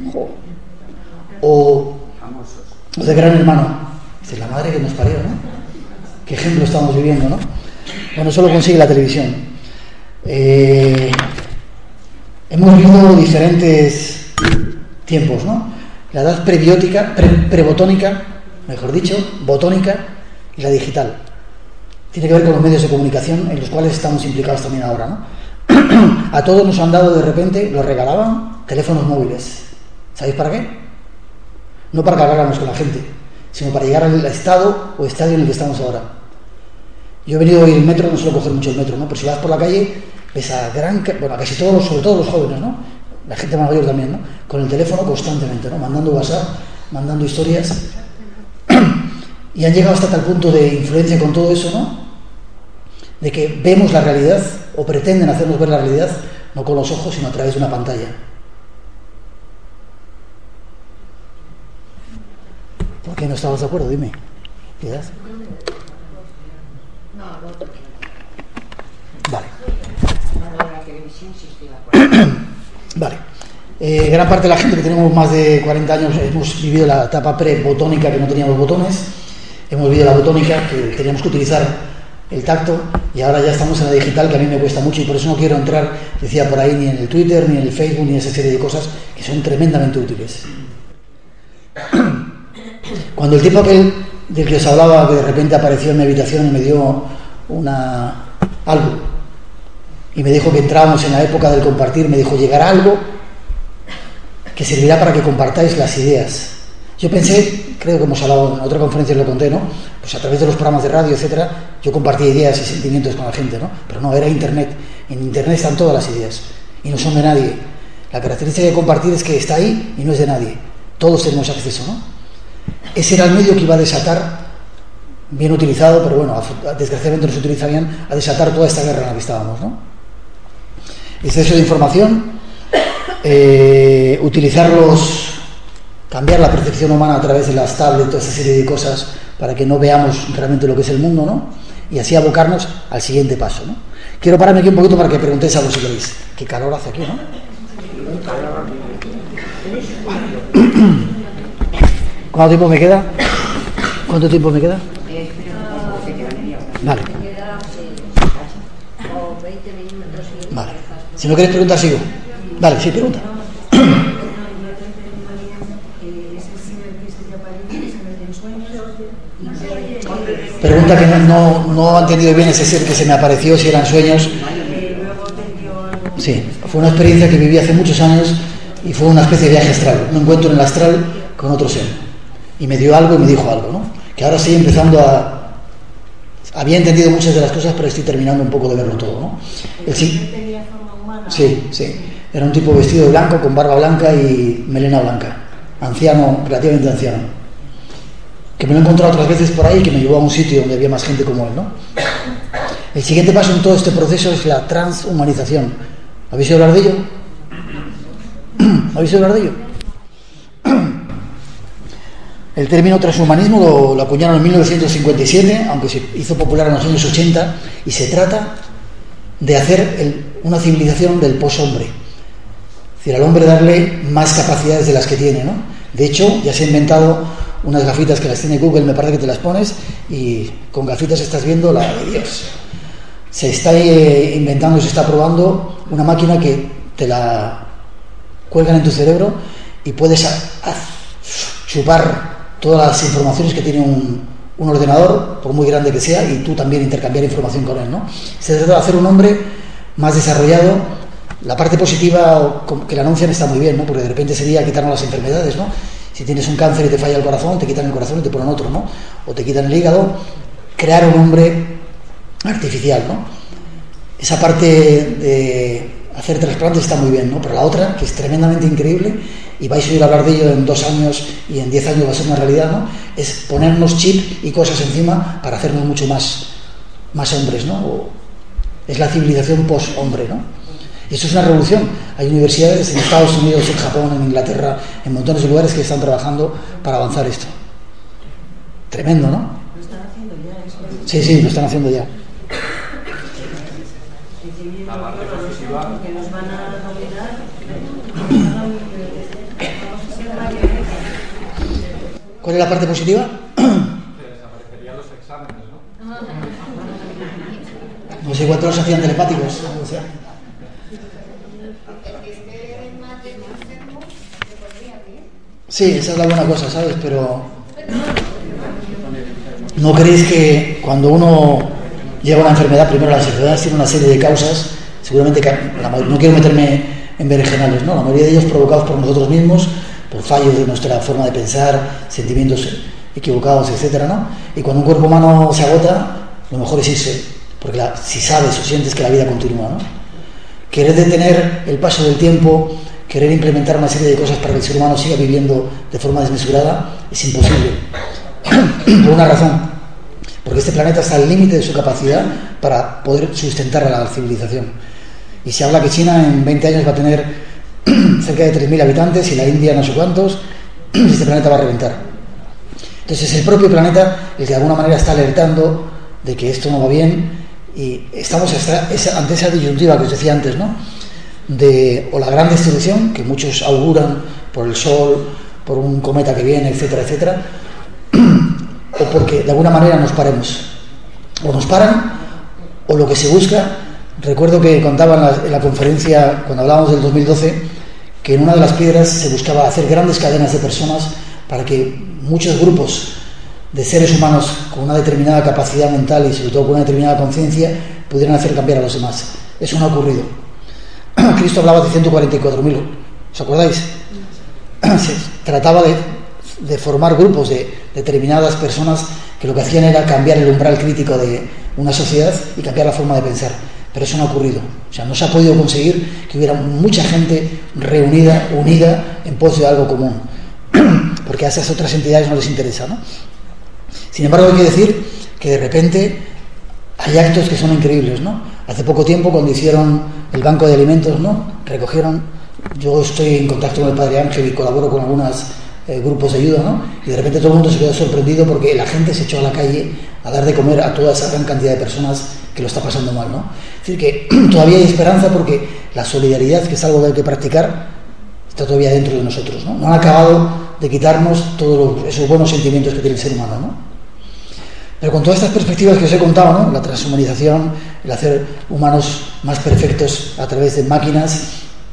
O, o de Gran Hermano. Esta es la madre que nos parió, ¿no? Qué ejemplo estamos viviendo, ¿no? Bueno, eso lo consigue la televisión. Eh, hemos vivido diferentes tiempos, ¿no? La edad prebiótica, pre, prebotónica, mejor dicho, botónica y la digital. Tiene que ver con los medios de comunicación en los cuales estamos implicados también ahora, ¿no? A todos nos han dado de repente, los regalaban, teléfonos móviles. ¿Sabéis para qué? No para que habláramos con la gente, sino para llegar al estado o estadio en el que estamos ahora. Yo he venido a ir el metro, no suelo coger mucho el metro, ¿no? Pero si vas por la calle, ves a gran, bueno, a casi todos, sobre todo los jóvenes, ¿no? La gente más mayor también, ¿no? Con el teléfono constantemente, ¿no? Mandando WhatsApp, mandando historias. Y han llegado hasta tal punto de influencia con todo eso, ¿no? De que vemos la realidad, o pretenden hacernos ver la realidad, no con los ojos, sino a través de una pantalla. ¿Por qué no estabas de acuerdo? Dime. ¿Piedad? Vale. Vale. Eh, gran parte de la gente que tenemos más de cuarenta años hemos vivido la etapa pre-botónica, que no teníamos botones. Hemos vivido la botónica, que teníamos que utilizar el tacto, y ahora ya estamos en la digital, que a mí me cuesta mucho, y por eso no quiero entrar, decía por ahí, ni en el Twitter, ni en el Facebook, ni en esa serie de cosas que son tremendamente útiles. Cuando el tipo aquel del que os hablaba, que de repente apareció en mi habitación y me dio una algo, y me dijo que entrábamos en la época del compartir, me dijo, llegará algo que servirá para que compartáis las ideas. Yo pensé, creo que hemos hablado en otra conferencia, lo conté, ¿no? Pues a través de los programas de radio, etcétera, yo compartía ideas y sentimientos con la gente, ¿no? Pero no, era Internet. En Internet están todas las ideas y no son de nadie. La característica de compartir es que está ahí y no es de nadie. Todos tenemos acceso, ¿no? Ese era el medio que iba a desatar, bien utilizado, pero bueno, desgraciadamente no se utiliza bien, a desatar toda esta guerra en la que estábamos, ¿no? Exceso de información, eh, utilizarlos, cambiar la percepción humana a través de las tablets, toda esa serie de cosas, para que no veamos realmente lo que es el mundo, ¿no? Y así abocarnos al siguiente paso, ¿no? Quiero pararme aquí un poquito para que preguntéis algo si queréis. Qué calor hace aquí, ¿no? ¿Cuánto tiempo me queda? ¿Cuánto tiempo me queda? Vale. Vale. Si no queréis preguntar, sigo. Vale, sí, pregunta. Pregunta que no, no, no ha entendido bien ese ser que se me apareció, si eran sueños. Sí, fue una experiencia que viví hace muchos años y fue una especie de viaje astral, un encuentro en el astral con otro ser. Y me dio algo y me dijo algo, ¿no? Que ahora estoy empezando a... Había entendido muchas de las cosas, pero estoy terminando un poco de verlo todo, ¿no? El sí... Sí, sí. Era un tipo vestido de blanco, con barba blanca y melena blanca. Anciano, relativamente anciano. Que me lo he encontrado otras veces por ahí y que me llevó a un sitio donde había más gente como él, ¿no? El siguiente paso en todo este proceso es la transhumanización. ¿Habéis oído hablar de ello? ¿Habéis oído hablar de ello? El término transhumanismo lo, lo acuñaron en mil novecientos cincuenta y siete, aunque se hizo popular en los años ochenta, y se trata de hacer el, una civilización del poshombre. Es decir, al hombre darle más capacidades de las que tiene, ¿no? De hecho, ya se ha inventado unas gafitas que las tiene Google, me parece que te las pones, y con gafitas estás viendo la de Dios. Se está eh, inventando, se está probando una máquina que te la cuelgan en tu cerebro y puedes a, a, chupar todas las informaciones que tiene un, un ordenador, por muy grande que sea, y tú también intercambiar información con él, ¿no? Se trata de hacer un hombre más desarrollado. La parte positiva que le anuncian está muy bien, ¿no? Porque de repente sería quitarnos las enfermedades, ¿no? Si tienes un cáncer y te falla el corazón, te quitan el corazón y te ponen otro, ¿no? O te quitan el hígado. Crear un hombre artificial, ¿no? Esa parte de hacer trasplantes está muy bien, ¿no? Pero la otra, que es tremendamente increíble, y vais a oír hablar de ello en dos años y en diez años va a ser una realidad, ¿no? Es ponernos chip y cosas encima para hacernos mucho más, más hombres, ¿no? O Es la civilización post-hombre, ¿no? Y esto es una revolución. Hay universidades en Estados Unidos, en Japón, en Inglaterra, en montones de lugares que están trabajando para avanzar esto. Tremendo, ¿no? Lo están haciendo ya. Eso es. Sí, sí, lo están haciendo ya. La parte positiva. Que nos van a dominar. ¿Cuál es la parte positiva? Que desaparecerían los exámenes, ¿no? No sé cuántos los hacían telepáticos. O sea. Sí, esa es la buena cosa, ¿sabes? Pero ¿no creéis que cuando uno lleva una enfermedad, primero las enfermedades tienen una serie de causas, seguramente que la, no quiero meterme en berenjenales, ¿no? La mayoría de ellos provocados por nosotros mismos, por fallos de nuestra forma de pensar, sentimientos equivocados, etcétera, ¿no? Y cuando un cuerpo humano se agota, lo mejor es irse, porque la, si sabes o sientes que la vida continúa, ¿no? Querer detener el paso del tiempo, querer implementar una serie de cosas para que el ser humano siga viviendo de forma desmesurada es imposible. Por una razón, porque este planeta está al límite de su capacidad para poder sustentar a la civilización. Y se habla que China en veinte años va a tener cerca de tres mil habitantes y la India no sé cuántos, y este planeta va a reventar. Entonces es el propio planeta el que de alguna manera está alertando de que esto no va bien, y estamos hasta esa, ante esa disyuntiva que os decía antes, ¿no? De o la gran destrucción que muchos auguran por el sol, por un cometa que viene, etcétera, etcétera, o porque de alguna manera nos paremos, o nos paran, o lo que se busca. Recuerdo que contaban en la, en la conferencia cuando hablábamos del dos mil doce que en una de las piedras se buscaba hacer grandes cadenas de personas para que muchos grupos de seres humanos con una determinada capacidad mental y sobre todo con una determinada conciencia pudieran hacer cambiar a los demás. Eso no ha ocurrido. Cristo hablaba de ciento cuarenta y cuatro mil, ¿os acordáis? Se trataba de, de formar grupos de determinadas personas que lo que hacían era cambiar el umbral crítico de una sociedad y cambiar la forma de pensar, pero eso no ha ocurrido. O sea, no se ha podido conseguir que hubiera mucha gente reunida, unida en pos de algo común, porque a esas otras entidades no les interesa, ¿no? Sin embargo, hay que decir que de repente hay actos que son increíbles, ¿no? Hace poco tiempo, cuando hicieron el banco de alimentos, ¿no? Recogieron, yo estoy en contacto con el Padre Ángel y colaboro con algunos eh, grupos de ayuda, ¿no? Y de repente todo el mundo se quedó sorprendido porque la gente se echó a la calle a dar de comer a toda esa gran cantidad de personas que lo está pasando mal, ¿no? Es decir, que todavía hay esperanza porque la solidaridad, que es algo que hay que practicar, está todavía dentro de nosotros, ¿no? No han acabado de quitarnos todos los, esos buenos sentimientos que tiene el ser humano, ¿no? Pero con todas estas perspectivas que os he contado, ¿no? La transhumanización, el hacer humanos más perfectos a través de máquinas,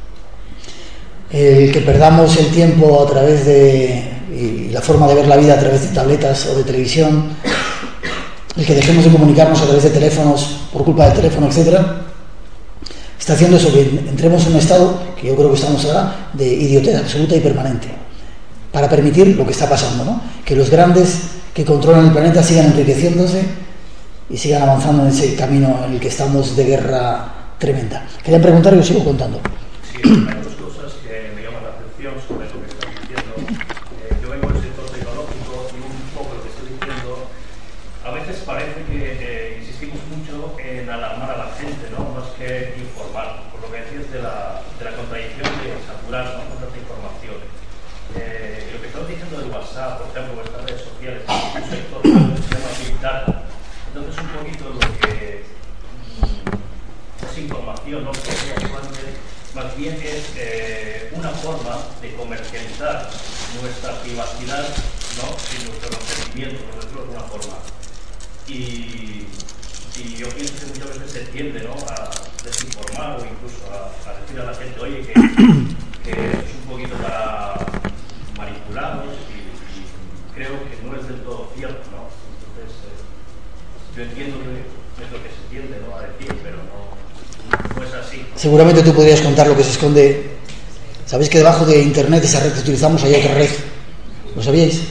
el que perdamos el tiempo a través de y la forma de ver la vida a través de tabletas o de televisión, el que dejemos de comunicarnos a través de teléfonos por culpa del teléfono, etcétera, está haciendo eso, que entremos en un estado, que yo creo que estamos ahora, de idiotez absoluta y permanente, para permitir lo que está pasando, ¿no? Que los grandes que controlan el planeta sigan enriqueciéndose y sigan avanzando en ese camino en el que estamos de guerra tremenda. Quería preguntar y os sigo contando. Sí, hay dos cosas que me llaman la atención sobre lo que estás diciendo. Eh, yo vengo del sector tecnológico y un poco lo que estoy diciendo, a veces parece que eh, insistimos mucho en alarmar a la gente, ¿no? Más que informar, por lo que decías de la, de la contradicción de saturar, ¿no? Con tanta información. Eh, lo que estamos diciendo del WhatsApp, por ejemplo, o estas redes sociales, un sector que se llama Big Data. Entonces, un poquito lo que mm, es información, ¿no? Que más bien es eh, una forma de comercializar nuestra privacidad, ¿no? Y nuestro conocimiento, por decirlo de alguna forma. Y, y yo pienso que muchas veces se tiende, ¿no? A desinformar o incluso a, a decir a la gente, oye, que, que es un poquito para manipulados y, y creo que no es del todo cierto, ¿no? Entonces, eh, yo entiendo que es lo que se tiende, ¿no? A decir, pero no, no es así. Seguramente tú podrías contar lo que se esconde. ¿Sabéis que debajo de Internet, esa red que utilizamos, hay otra red? ¿Lo sabíais?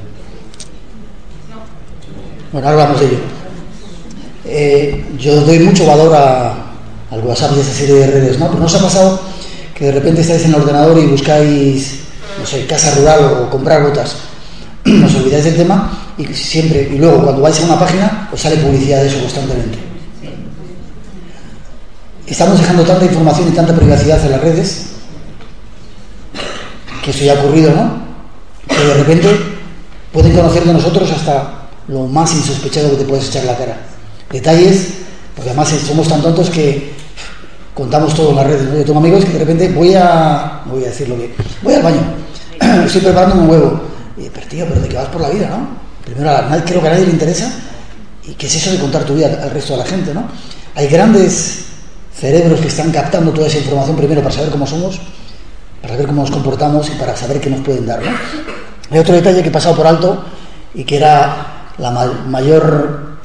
Bueno, ahora hablamos de ello. Eh, yo doy mucho valor a, al WhatsApp y a esa serie de redes, ¿no? Pero ¿no os ha pasado que de repente estáis en el ordenador y buscáis, no sé, casa rural o comprar botas? Os olvidáis del tema y siempre, y luego cuando vais a una página os sale publicidad de eso constantemente. estamos dejando tanta información y tanta privacidad en las redes, que eso ya ha ocurrido, ¿no? Que de repente pueden conocer de nosotros hasta lo más insospechado que te puedes echar la cara. Detalles, porque además somos tan tontos que contamos todo en las redes, ¿no? Yo tengo amigos que de repente voy a, voy a decir lo que, voy al baño, estoy preparando un huevo, y, pero tío, pero de qué vas por la vida, ¿no? Primero, a nadie, creo que a nadie le interesa, y qué es eso de contar tu vida al resto de la gente, ¿no? Hay grandes cerebros que están captando toda esa información primero para saber cómo somos, para saber cómo nos comportamos y para saber qué nos pueden dar, ¿no? Hay otro detalle que he pasado por alto y que era la ma- mayor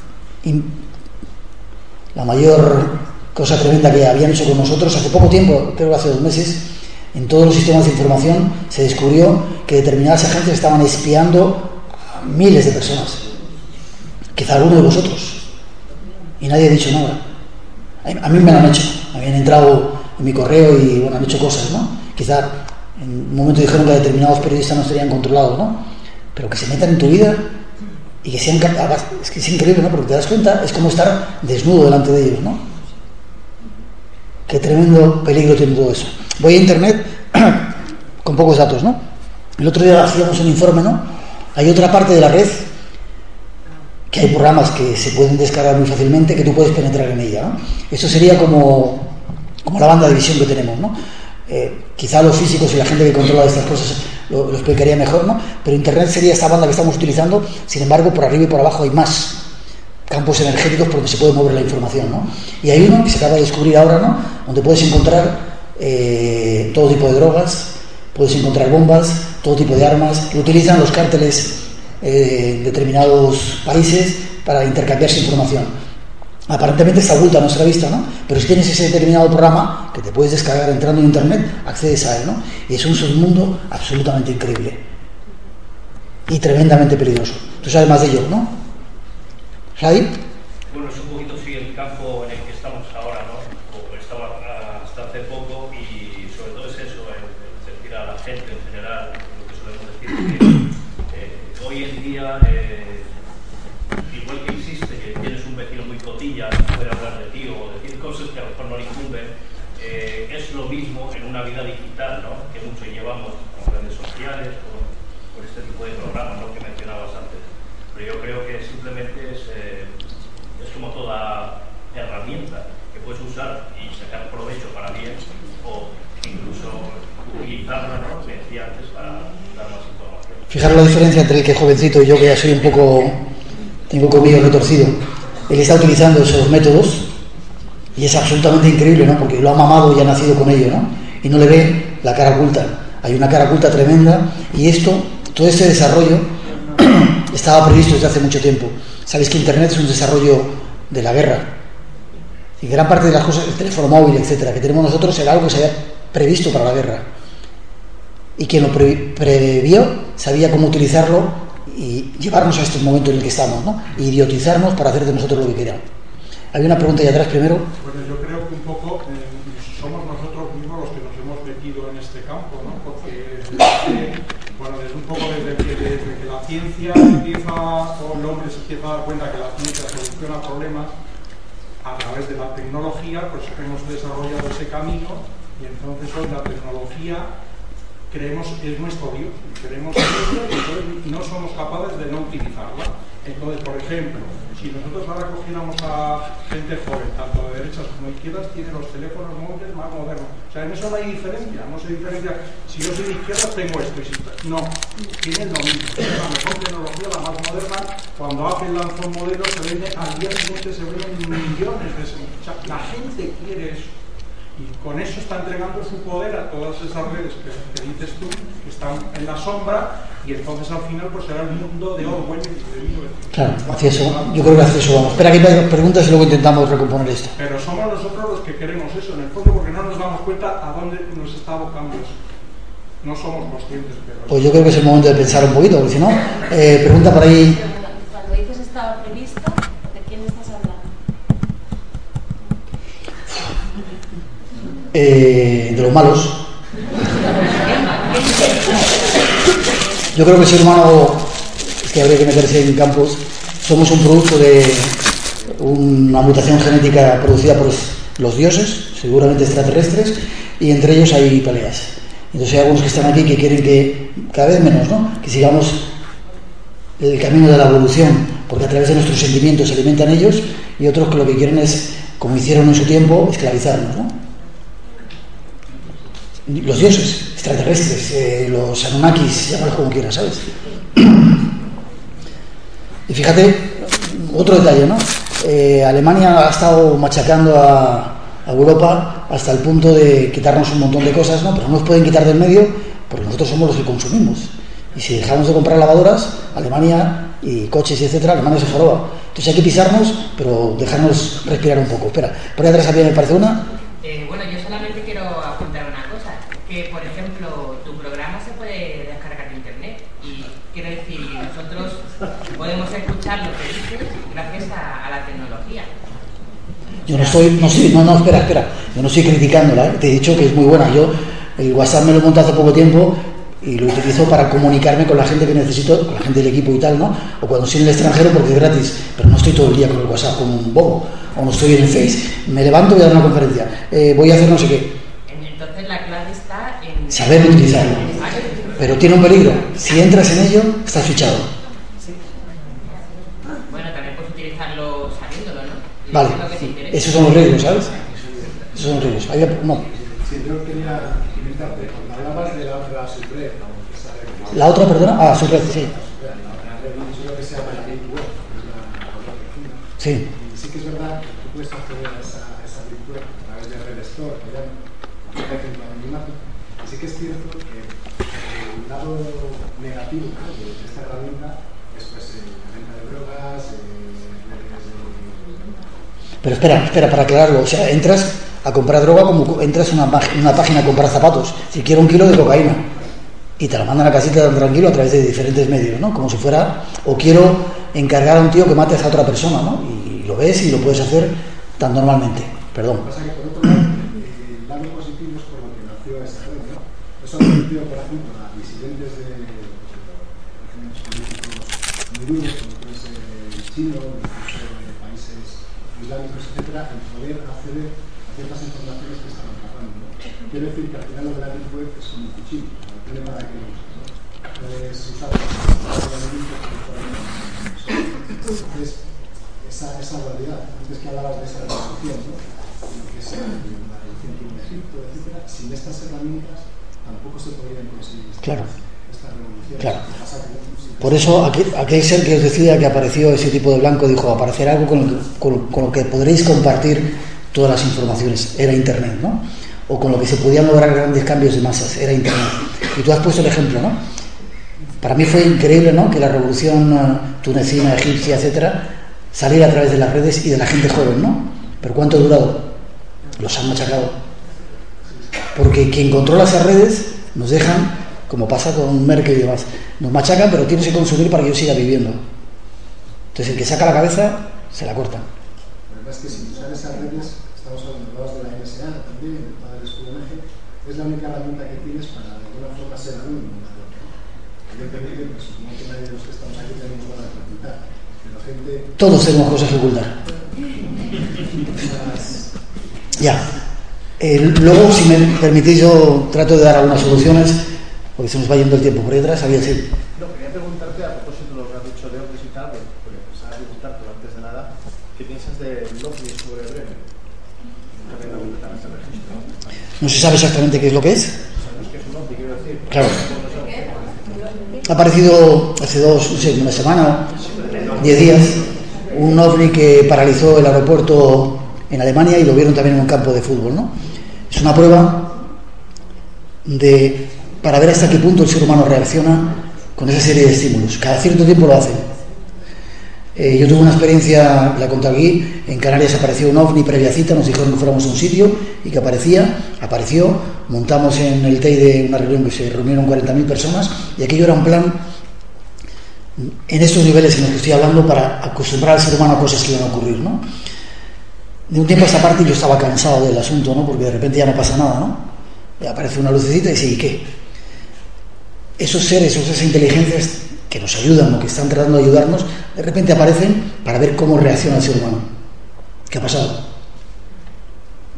la mayor cosa tremenda que habían hecho con nosotros hace poco tiempo, creo que hace dos meses. En todos los sistemas de información se descubrió que determinadas agencias estaban espiando a miles de personas, quizá alguno de vosotros, y nadie ha dicho nada. A mí me lo han hecho, habían entrado en mi correo y bueno, han hecho cosas, ¿no? Quizá en un momento dijeron que determinados periodistas no estarían controlados, ¿no? Pero que se metan en tu vida y que sean capaces, es que es increíble, ¿no? Porque te das cuenta, es como estar desnudo delante de ellos, ¿no? Qué tremendo peligro tiene todo eso. Voy a internet con pocos datos, ¿no? El otro día hacíamos un informe, ¿no? Hay otra parte de la red que hay programas que se pueden descargar muy fácilmente, que tú puedes penetrar en ella, ¿no? Eso sería como, como la banda de visión que tenemos, ¿no? Eh, quizá los físicos y la gente que controla estas cosas lo, lo explicaría mejor, ¿no? Pero internet sería esta banda que estamos utilizando. Sin embargo, por arriba y por abajo hay más campos energéticos por donde se puede mover la información, ¿no? Y hay uno que se acaba de descubrir ahora, ¿no? Donde puedes encontrar eh, todo tipo de drogas, puedes encontrar bombas, todo tipo de armas. Lo utilizan los cárteles eh, en determinados países para intercambiarse información. Aparentemente está oculta a nuestra vista, ¿no? Pero si tienes ese determinado programa que te puedes descargar entrando en internet, accedes a él, ¿no? Y es un submundo absolutamente increíble y tremendamente peligroso. Tú sabes más de ello, ¿no? ¿Javi? Bueno, es un poquito sí el campo en el que estamos ahora, ¿no? O estaba hasta hace poco, y sobre todo es eso, el, el decir a la gente en general, lo que solemos decir, que eh, hoy en día, eh, igual que existe, que tienes un vecino muy cotilla, que puede hablar de ti o decir cosas que a lo mejor no le incumben, eh, es lo mismo en una vida digital, ¿no? Que mucho llevamos con redes sociales, con, con este tipo de programas, ¿no? Que mencionabas antes. Pero yo creo que simplemente es, eh, es como toda herramienta que puedes usar y sacar provecho para bien, o incluso utilizarla, ¿no? Como decía antes, para dar más información. Fijaros la diferencia entre el que es jovencito y yo, que ya soy un poco, tengo conmigo retorcido. Él está utilizando esos métodos y es absolutamente increíble, ¿no? Porque lo ha mamado y ha nacido con ello, ¿no? Y no le ve la cara oculta. Hay una cara oculta tremenda, y esto, todo este desarrollo estaba previsto desde hace mucho tiempo. Sabéis que Internet es un desarrollo de la guerra, y gran parte de las cosas, el teléfono móvil, etcétera, que tenemos nosotros, era algo que se había previsto para la guerra, y quien lo pre- previó sabía cómo utilizarlo y llevarnos a este momento en el que estamos, ¿no? E idiotizarnos para hacer de nosotros lo que quieran. Hay una pregunta ahí atrás primero. Bueno, yo creo que un poco eh, somos nosotros mismos los que nos hemos metido en este campo, ¿no? Porque eh, bueno, desde un poco desde que, desde que la ciencia empieza, o el hombre se empieza a dar cuenta que la ciencia soluciona problemas a través de la tecnología, pues hemos desarrollado ese camino, y entonces hoy la tecnología creemos es nuestro Dios, creemos en ella, y entonces no somos capaces de no utilizarla. Entonces, por ejemplo, si nosotros ahora cogiéramos a gente joven, tanto de derechas como de izquierdas, tiene los teléfonos móviles más modernos. O sea, en eso no hay diferencia, no se diferencia. Si yo soy de izquierdas, tengo esto, y si no, tienen lo mismo. Es la mejor tecnología, la más moderna. Cuando Apple lanzó un modelo, se vende, al día siguiente se venden millones de ese. O sea, la gente quiere eso. Y con eso está entregando su poder a todas esas redes que, que dices tú, que están en la sombra, y entonces al final pues será el mundo de Orwell y de mil novecientos. Claro, hacia eso, yo creo que hacia eso vamos. Espera que hay preguntas y luego intentamos recomponer esto. Pero somos nosotros los que queremos eso, en el fondo, porque no nos damos cuenta a dónde nos está abocando eso. No somos conscientes, pero... Pues yo creo que es el momento de pensar un poquito, porque si no, eh, pregunta por ahí. Cuando dices estaba previsto, ¿de quién estás hablando? Eh, de los malos. Yo creo que el ser humano, es que habría que meterse en campos, somos un producto de una mutación genética producida por los dioses, seguramente extraterrestres, y entre ellos hay peleas. Entonces hay algunos que están aquí que quieren que, cada vez menos, ¿no?, que sigamos el camino de la evolución, porque a través de nuestros sentimientos se alimentan ellos, y otros que lo que quieren es, como hicieron en su tiempo, esclavizarnos, ¿no? Los dioses extraterrestres, eh, los Anunnakis, llámalos como quieras, ¿sabes? Y fíjate, otro detalle, ¿no? Eh, Alemania ha estado machacando a, a Europa hasta el punto de quitarnos un montón de cosas, ¿no? Pero no nos pueden quitar del medio porque nosotros somos los que consumimos. Y si dejamos de comprar lavadoras, Alemania y coches y etcétera, Alemania se joroba. Entonces hay que pisarnos, pero dejarnos respirar un poco. Espera, por ahí atrás había, me parece una. Eh, bueno, yo solamente quiero apuntar una cosa, que por ejemplo tu programa se puede descargar de internet y quiero decir, nosotros podemos escuchar lo que dices gracias a, a la tecnología. Yo no estoy, no, sí, no, no, espera, espera, yo no estoy criticándola, ¿eh? Te he dicho que es muy buena. Yo el WhatsApp me lo he montado hace poco tiempo y lo utilizo para comunicarme con la gente que necesito, con la gente del equipo y tal, ¿no? O cuando estoy en el extranjero porque es gratis, pero no estoy todo el día con el WhatsApp como un bobo, o no estoy en el Face. Me levanto y voy a dar una conferencia, eh, voy a hacer no sé qué. Entonces la clave está en saber utilizarlo, pero tiene un peligro. Si entras en ello, estás fichado. Bueno, también puedes utilizarlo sabiéndolo, ¿no? Y vale, esos son los riesgos, ¿sabes? Esos son los riesgos. Había, no. Sí, yo quería comentarte, cuando hablabas de la otra subred, ¿la otra, perdona? Ah, subred, sí. Lo que se llama la Deep Web, sí. Y sí que es verdad que tú puedes acceder a esa, a esa Deep Web a través de Red Store, que ya y sí que es cierto que el lado negativo, ¿no?, de esta herramienta es pues la venta de drogas, eh, pero espera, espera, para aclararlo, o sea, entras a comprar droga como entras a una, una página a comprar zapatos. Si quiero un kilo de cocaína y te la mandan a casita tan tranquilo a través de diferentes medios, ¿no? Como si fuera, o quiero encargar a un tío que mate a esa otra persona, ¿no? Y lo ves y lo puedes hacer tan normalmente. Perdón. Lo que pasa es que por otro lado, el lado positivo es por lo que nació esa red, ¿no? Eso ha permitido, por ejemplo, a disidentes de regímenes políticos muy duros, como puede ser el chino, de países islámicos, etcétera, en poder acceder a ciertas informaciones que estaban tratando, ¿no? Quiero decir que al final lo de la Deep Web es como un cuchillo, tiene para que lo uses, ¿no? Puedes usarlo para entonces esa, esa dualidad, antes que hablabas de esa revolución, ¿no?, lo que es la revolución en Egipto, etcétera, sin estas herramientas tampoco se podrían conseguir estas, claro. estas revoluciones. Claro. Por eso aquel, aquel ser que os decía que apareció ese tipo de blanco dijo, aparecerá algo con lo, que, con, con lo que podréis compartir todas las informaciones, era internet, ¿no? O con lo que se podían lograr grandes cambios de masas, era internet. Y tú has puesto el ejemplo, ¿no? Para mí fue increíble, ¿no?, que la revolución tunecina, egipcia, etcétera, saliera a través de las redes y de la gente joven, ¿no? Pero ¿cuánto ha durado? Los han machacado. Porque quien controla esas redes nos dejan, como pasa con Merkel y demás, nos machacan, pero tienes que consumir para que yo siga viviendo. Entonces el que saca la cabeza se la corta. La verdad es que sin usar esas redes, estamos hablando de la N S A también, del padre del espionaje, es la única herramienta que tienes para de alguna forma ser anónimo. Evidentemente, pues supongo que nadie de los que estamos aquí tenemos nada que ocultar, pero gente... Todos tenemos cosas que ocultar. Ya. Eh, luego, si me permitís, yo trato de dar algunas soluciones, porque se nos va yendo el tiempo. Por ahí atrás había sido. No, quería preguntarte, a propósito de lo que has dicho de ovnis y tal, porque pensaba preguntarte antes de nada, ¿qué piensas del ovni sobre Bremen? No se sabe exactamente qué es lo que es. ¿Sabes qué es un ovni, quiero decir? Claro. Ha aparecido hace dos, no sé, una semana, diez días, un ovni que paralizó el aeropuerto en Alemania y lo vieron también en un campo de fútbol, ¿no? Es una prueba de para ver hasta qué punto el ser humano reacciona con esa serie de estímulos. Cada cierto tiempo lo hacen. Eh, yo tuve una experiencia, la conté aquí, en Canarias apareció un ovni previa cita, nos dijeron que fuéramos a un sitio y que aparecía, apareció, montamos en el Teide una reunión que se reunieron cuarenta mil personas y aquello era un plan en estos niveles en los que estoy hablando para acostumbrar al ser humano a cosas que iban a ocurrir, ¿no? De un tiempo a esta parte yo estaba cansado del asunto, ¿no? Porque de repente ya no pasa nada, ¿no? Y aparece una lucecita y sí, ¿y qué? Esos seres, esas inteligencias que nos ayudan o que están tratando de ayudarnos, de repente aparecen para ver cómo reacciona el ser humano. ¿Qué ha pasado?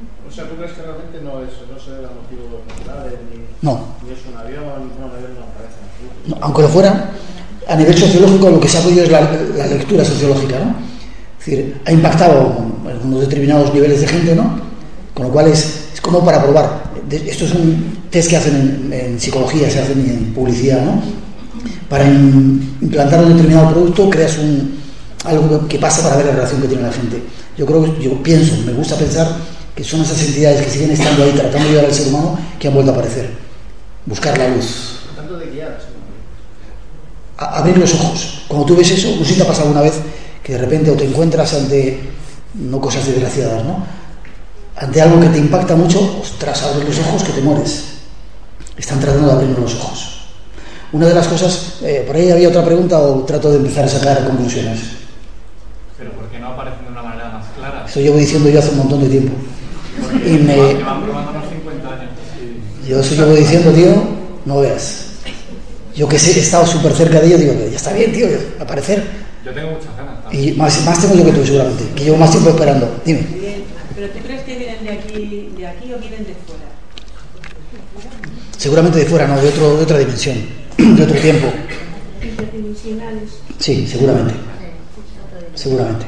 No. Ni es un avión, no, un avión no parece. No, aunque lo fuera, a nivel sociológico lo que se ha podido es la, la lectura sociológica, ¿no? Es decir, ha impactado en unos determinados niveles de gente, ¿no? Con lo cual es, es como para probar. Esto es un test que hacen en, en psicología, se hacen en publicidad, ¿no? Para in, implantar un determinado producto creas un, algo que, que pasa para ver la relación que tiene la gente. Yo creo, yo pienso, me gusta pensar que son esas entidades que siguen estando ahí tratando de ayudar al ser humano que han vuelto a aparecer. Buscar la luz. Tratando de guiar. A, abrir los ojos. Cuando tú ves eso, no sé si te ha pasado alguna vez que de repente o te encuentras ante, no cosas desgraciadas, ¿no? Ante algo que te impacta mucho, ostras, abres los ojos que te mueres. Están tratando de abrirnos los ojos. Una de las cosas, eh, por ahí había otra pregunta o trato de empezar a sacar conclusiones. Pero ¿por qué no aparecen de una manera más clara? Eso llevo diciendo yo hace un montón de tiempo. Porque y me... van probando unos cincuenta años. Sí. Yo eso llevo diciendo, tío, no veas. Yo que sé, he estado súper cerca de ello, digo, ya está bien, tío, aparecer. Yo tengo muchas ganas también. Y más, más tengo yo que tú, seguramente, que llevo más tiempo esperando. Dime. Bien, pero ¿tú crees que vienen de aquí, de aquí o vienen de fuera? Seguramente de fuera, no, de, otro, de otra dimensión, de otro tiempo. Interdimensionales. Sí, seguramente. Seguramente.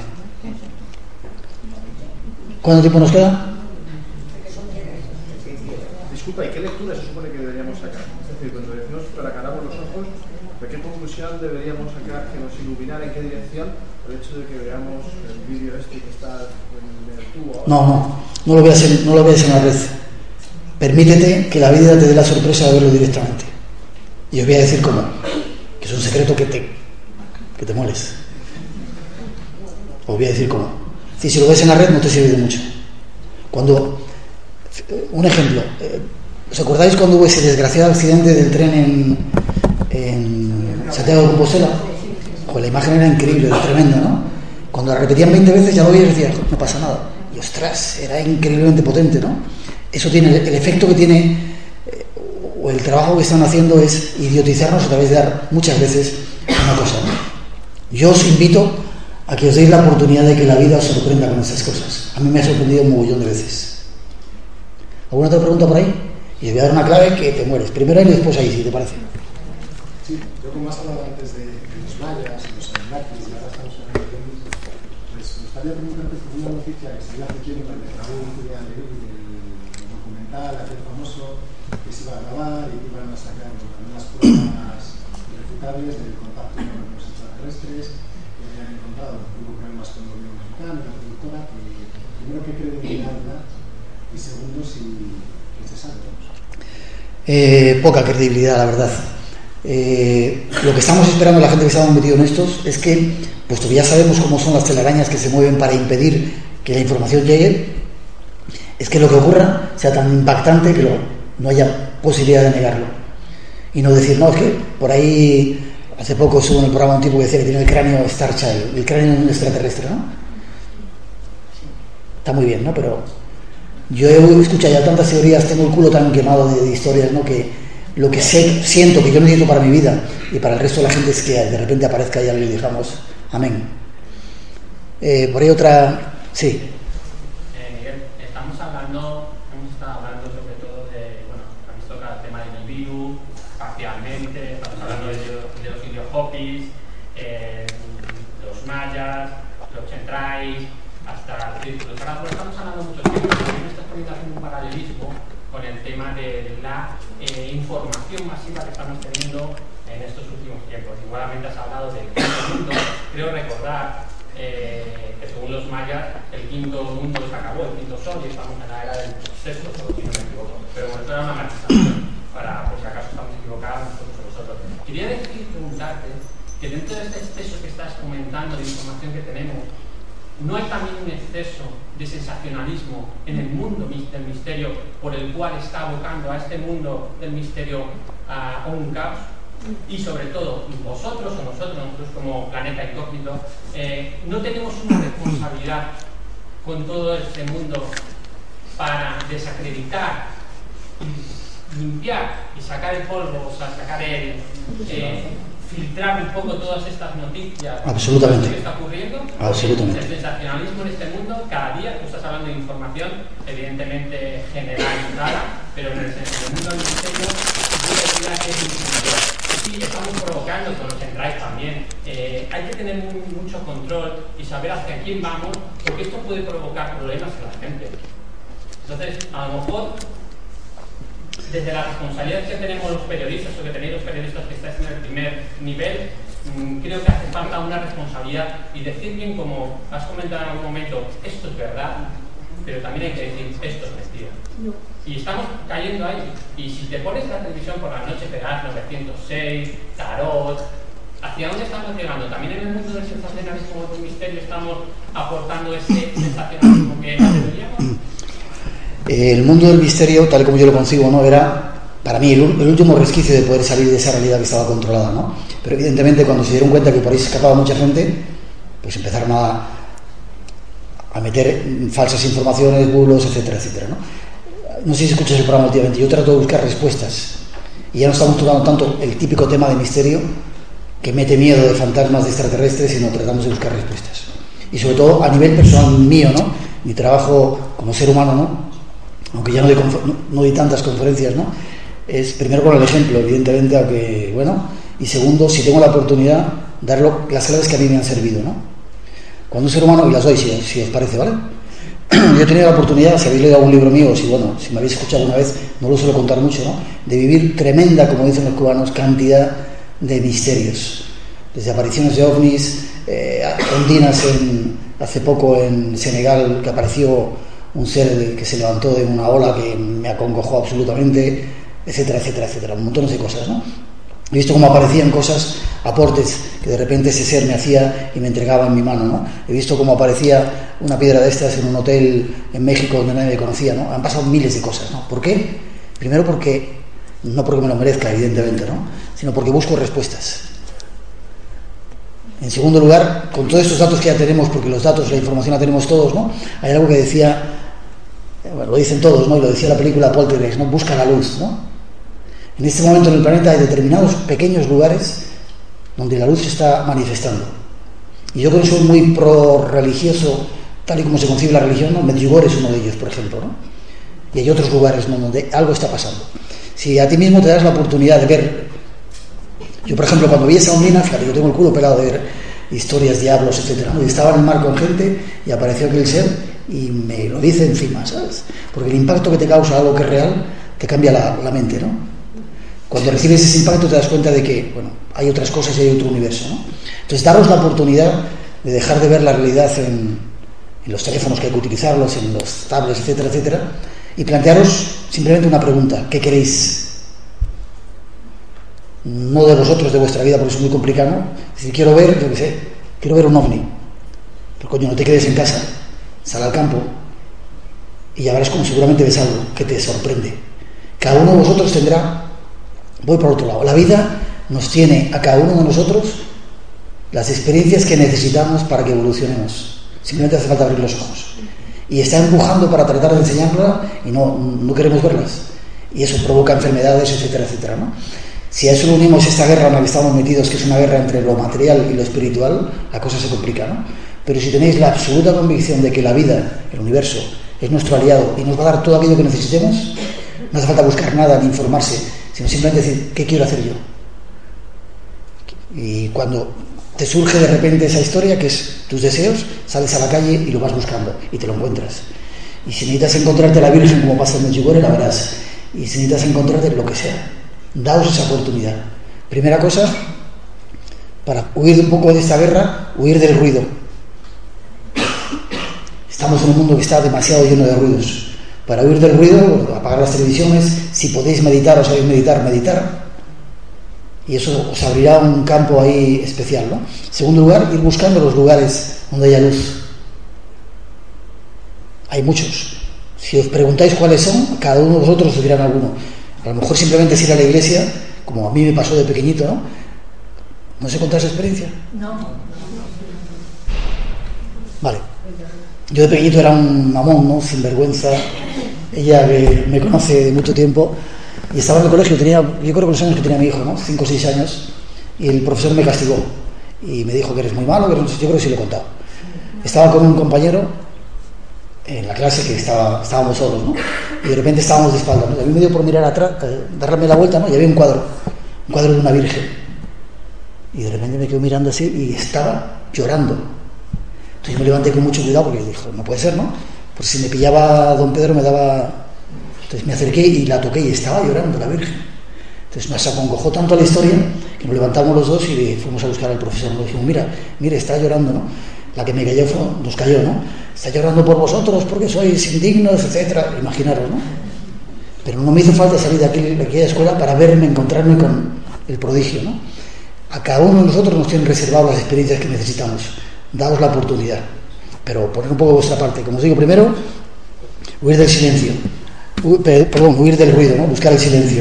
¿Cuánto tiempo nos queda? Disculpa, ¿y qué lectura se supone que deberíamos sacar? Es decir, cuando decimos para caramos los ojos, ¿de qué conclusión deberíamos sacar que nos iluminara en qué dirección el hecho de que veamos el vídeo este que está en el tubo? No, no, no lo veas en, no lo veas en la red. Permítete que la vida te dé la sorpresa de verlo directamente. Y os voy a decir cómo, que es un secreto que te, que te mueres. Os voy a decir cómo. Si, si lo ves en la red no te sirve de mucho. Cuando, un ejemplo, ¿os acordáis cuando hubo ese desgraciado accidente del tren en, en Santiago de Compostela? Joder, la imagen era increíble, era tremenda, ¿no? Cuando la repetían veinte veces ya lo veías y decías, no pasa nada. Y ostras, era increíblemente potente, ¿no? Eso tiene, el efecto que tiene, eh, o el trabajo que están haciendo es idiotizarnos a través de dar muchas veces una cosa, ¿no? Yo os invito a que os deis la oportunidad de que la vida os sorprenda con esas cosas. A mí me ha sorprendido un mogollón de veces. ¿Alguna otra pregunta por ahí? Y os voy a dar una clave que te mueres. Primero él y después ahí, si te parece. Sí, yo como has hablado antes de, de los mayas y los anunnakis, y ahora estamos hablando de ellos, pues me gustaría preguntarte por una noticia que salió hace tiempo en el Raúl Julián de del documental, aquel famoso, que se iba a grabar y que iban a sacar unas pruebas irrefutables del contacto con los extraterrestres, que habían encontrado, hubo problemas con el gobierno mexicano, la productora, que primero que credibilidad da, y segundo si se sabe. Eh, poca credibilidad, la verdad. Eh, lo que estamos esperando la gente que estamos metido en estos es que, puesto que ya sabemos cómo son las telarañas que se mueven para impedir que la información llegue, es que lo que ocurra sea tan impactante que lo, no haya posibilidad de negarlo y no decir, no, es que por ahí hace poco estuvo en el programa un tipo que decía que tiene el cráneo Star Child, el cráneo de un extraterrestre, ¿no? Está muy bien, ¿no? Pero yo he escuchado ya tantas teorías, tengo el culo tan quemado de, de historias, ¿no? Que lo que sé, siento que yo necesito para mi vida y para el resto de la gente es que de repente aparezca y alguien y digamos amén. Eh, por ahí otra, sí. Eh, Miguel, estamos hablando, hemos estado hablando sobre todo de, bueno, habéis tocado el tema del virus, parcialmente, estamos hablando de, de los idiopopis, eh, los mayas, los chentrais, hasta los círculos. Ahora pues, estamos hablando mucho tiempo, también me estás poniendo un paralelismo con el tema de la eh, información masiva que estamos teniendo en estos últimos tiempos. Igualmente has hablado del quinto mundo. Creo recordar eh, que según los mayas el quinto mundo se acabó, el quinto sol, y estamos en la era del sexto sol, si no me equivoco. Pero bueno, esto era una matización para, por si acaso estamos equivocados nosotros o vosotros. Quería decir, preguntarte, que dentro de este exceso que estás comentando de información que tenemos, ¿no hay también un exceso de sensacionalismo en el mundo del misterio por el cual está abocando a este mundo del misterio a un caos? Y sobre todo, vosotros o nosotros, nosotros como planeta incógnito, eh, ¿no tenemos una responsabilidad con todo este mundo para desacreditar, limpiar y sacar el polvo, o sea, sacar el, eh, filtrar un poco todas estas noticias. Absolutamente. ¿Qué está ocurriendo? Absolutamente. El sensacionalismo en este mundo, cada día tú estás hablando de información, evidentemente generalizada, pero en el, en el mundo del misterio, yo diría que es insuficiente. Sí, estamos provocando con los drive también. Eh, hay que tener muy, mucho control y saber hacia quién vamos, porque esto puede provocar problemas en la gente. Entonces, a lo mejor, desde la responsabilidad que tenemos los periodistas, o que tenéis los periodistas que estáis en el primer nivel, mmm, creo que hace falta una responsabilidad y decir bien, como has comentado en algún momento, esto es verdad, pero también hay que decir, esto es mentira. No. Y estamos cayendo ahí. Y si te pones la televisión por la noche, verás novecientos seis, tarot. ¿Hacia dónde estamos llegando? También en el mundo del sensacionalismo, del misterio, estamos aportando ese sensacionalismo que deberíamos. El mundo del misterio, tal como yo lo concibo, ¿no?, era para mí el, el último resquicio de poder salir de esa realidad que estaba controlada, ¿no? Pero evidentemente cuando se dieron cuenta que por ahí se escapaba mucha gente, pues empezaron a, a meter falsas informaciones, bulos, etcétera, etcétera, ¿no? No sé si escuchas el programa últimamente, yo trato de buscar respuestas y ya no estamos tocando tanto el típico tema de misterio que mete miedo de fantasmas, de extraterrestres, sino tratamos de buscar respuestas. Y sobre todo a nivel personal mío, ¿no? Mi trabajo como ser humano, ¿no?, aunque ya no doy, no, no doy tantas conferencias, ¿no?, es primero con el ejemplo, evidentemente, aunque, bueno, y segundo, si tengo la oportunidad, dar lo, las claves que a mí me han servido, ¿no? Cuando un ser humano, y las doy si, si os parece, ¿vale? Yo he tenido la oportunidad, si habéis leído algún libro mío, si, bueno, si me habéis escuchado alguna vez, no lo suelo contar mucho, ¿no?, de vivir tremenda, como dicen los cubanos, cantidad de misterios, desde apariciones de ovnis, eh, ondinas en, hace poco en Senegal, que apareció un ser que se levantó de una ola que me acongojó absolutamente, etcétera, etcétera, etcétera, un montón de cosas, ¿no? He visto cómo aparecían cosas, aportes que de repente ese ser me hacía y me entregaba en mi mano, ¿no? He visto cómo aparecía una piedra de estas en un hotel en México donde nadie me conocía, ¿no? Han pasado miles de cosas, ¿no? ¿Por qué? Primero porque, no porque me lo merezca, evidentemente, ¿no?, sino porque busco respuestas. En segundo lugar, con todos estos datos que ya tenemos, porque los datos, la información la tenemos todos, ¿no?, hay algo que decía, bueno, lo dicen todos, ¿no?, y lo decía la película Poltergeist, ¿no?, busca la luz, ¿no? En este momento en el planeta hay determinados pequeños lugares donde la luz se está manifestando. Y yo creo que soy muy pro-religioso, tal y como se concibe la religión, ¿no? Medjugorje es uno de ellos, por ejemplo, ¿no? Y hay otros lugares, ¿no?, donde algo está pasando. Si a ti mismo te das la oportunidad de ver... Yo, por ejemplo, cuando vi esa ondina, fíjate, yo tengo el culo pelado de ver historias, diablos, etcétera, ¿no? Y estaba en el mar con gente y apareció aquel ser y me lo dice encima, ¿sabes? Porque el impacto que te causa algo que es real te cambia la, la mente, ¿no? Cuando recibes ese impacto te das cuenta de que, bueno, hay otras cosas y hay otro universo, ¿no? Entonces, daros la oportunidad de dejar de ver la realidad en, en los teléfonos que hay que utilizarlos, en los tablets, etcétera, etcétera, y plantearos simplemente una pregunta: ¿qué queréis? No de vosotros, de vuestra vida, porque es muy complicado, ¿no? Es decir, quiero ver, yo qué sé, quiero ver un ovni. Pero coño, no te quedes en casa, sal al campo y ya verás como seguramente ves algo que te sorprende. Cada uno de vosotros tendrá... Voy por otro lado. La vida nos tiene a cada uno de nosotros las experiencias que necesitamos para que evolucionemos. Simplemente hace falta abrir los ojos. Y está empujando para tratar de enseñárnosla y no, no queremos verlas. Y eso provoca enfermedades, etcétera, etcétera, ¿no? Si a eso le unimos esta guerra en la que estamos metidos, que es una guerra entre lo material y lo espiritual, la cosa se complica, ¿no? Pero si tenéis la absoluta convicción de que la vida, el universo, es nuestro aliado y nos va a dar todo aquello que necesitemos, no hace falta buscar nada ni informarse, sino simplemente decir, ¿qué quiero hacer yo? Y cuando te surge de repente esa historia, que es tus deseos, sales a la calle y lo vas buscando y te lo encuentras. Y si necesitas encontrarte a la Virgen, como pasa en Medjugorje, la verás. Y si necesitas encontrarte lo que sea, daos esa oportunidad. Primera cosa, para huir un poco de esta guerra, huir del ruido. Estamos en un mundo que está demasiado lleno de ruidos. Para huir del ruido, apagar las televisiones. Si podéis meditar o sabéis meditar, meditar. Y eso os abrirá un campo ahí especial, ¿no? En segundo lugar, ir buscando los lugares donde haya luz. Hay muchos. Si os preguntáis cuáles son, cada uno de vosotros os dirán alguno. A lo mejor simplemente es ir a la iglesia, como a mí me pasó de pequeñito, ¿no? ¿No se contra esa experiencia? No. Vale. Yo de pequeñito era un mamón, ¿no? Sinvergüenza. Ella que me conoce de mucho tiempo. Y estaba en el colegio, tenía, yo creo que los años que tenía mi hijo, ¿no? Cinco o seis años. y el profesor me castigó y me dijo que eres muy malo, que no sé, yo creo que sí lo he contado. Estaba con un compañero en la clase que estaba, estábamos solos, ¿no? Y de repente estábamos de espaldas, ¿no? Y a mí me dio por mirar atrás, darme la vuelta, ¿no? Y había un cuadro, un cuadro de una virgen. Y de repente me quedo mirando así y estaba llorando. Entonces yo me levanté con mucho cuidado porque dije, no puede ser, ¿no? Porque si me pillaba don Pedro me daba... Entonces me acerqué y la toqué y estaba llorando la virgen. Entonces nos acongojó tanto la historia que nos levantamos los dos y fuimos a buscar al profesor. Nos dijimos, mira, mire, está llorando, ¿no? La que me cayó fue, nos cayó, ¿no? Está llorando por vosotros porque sois indignos, etcétera. Imaginaros, ¿no? Pero no me hizo falta salir de, aquí, de aquella escuela para verme, encontrarme con el prodigio, ¿no? A cada uno de nosotros nos tienen reservado las experiencias que necesitamos. Daos la oportunidad. Pero poner un poco vuestra parte. Como os digo, primero, huir del silencio. Hu- perdón, huir del ruido, ¿no? Buscar el silencio.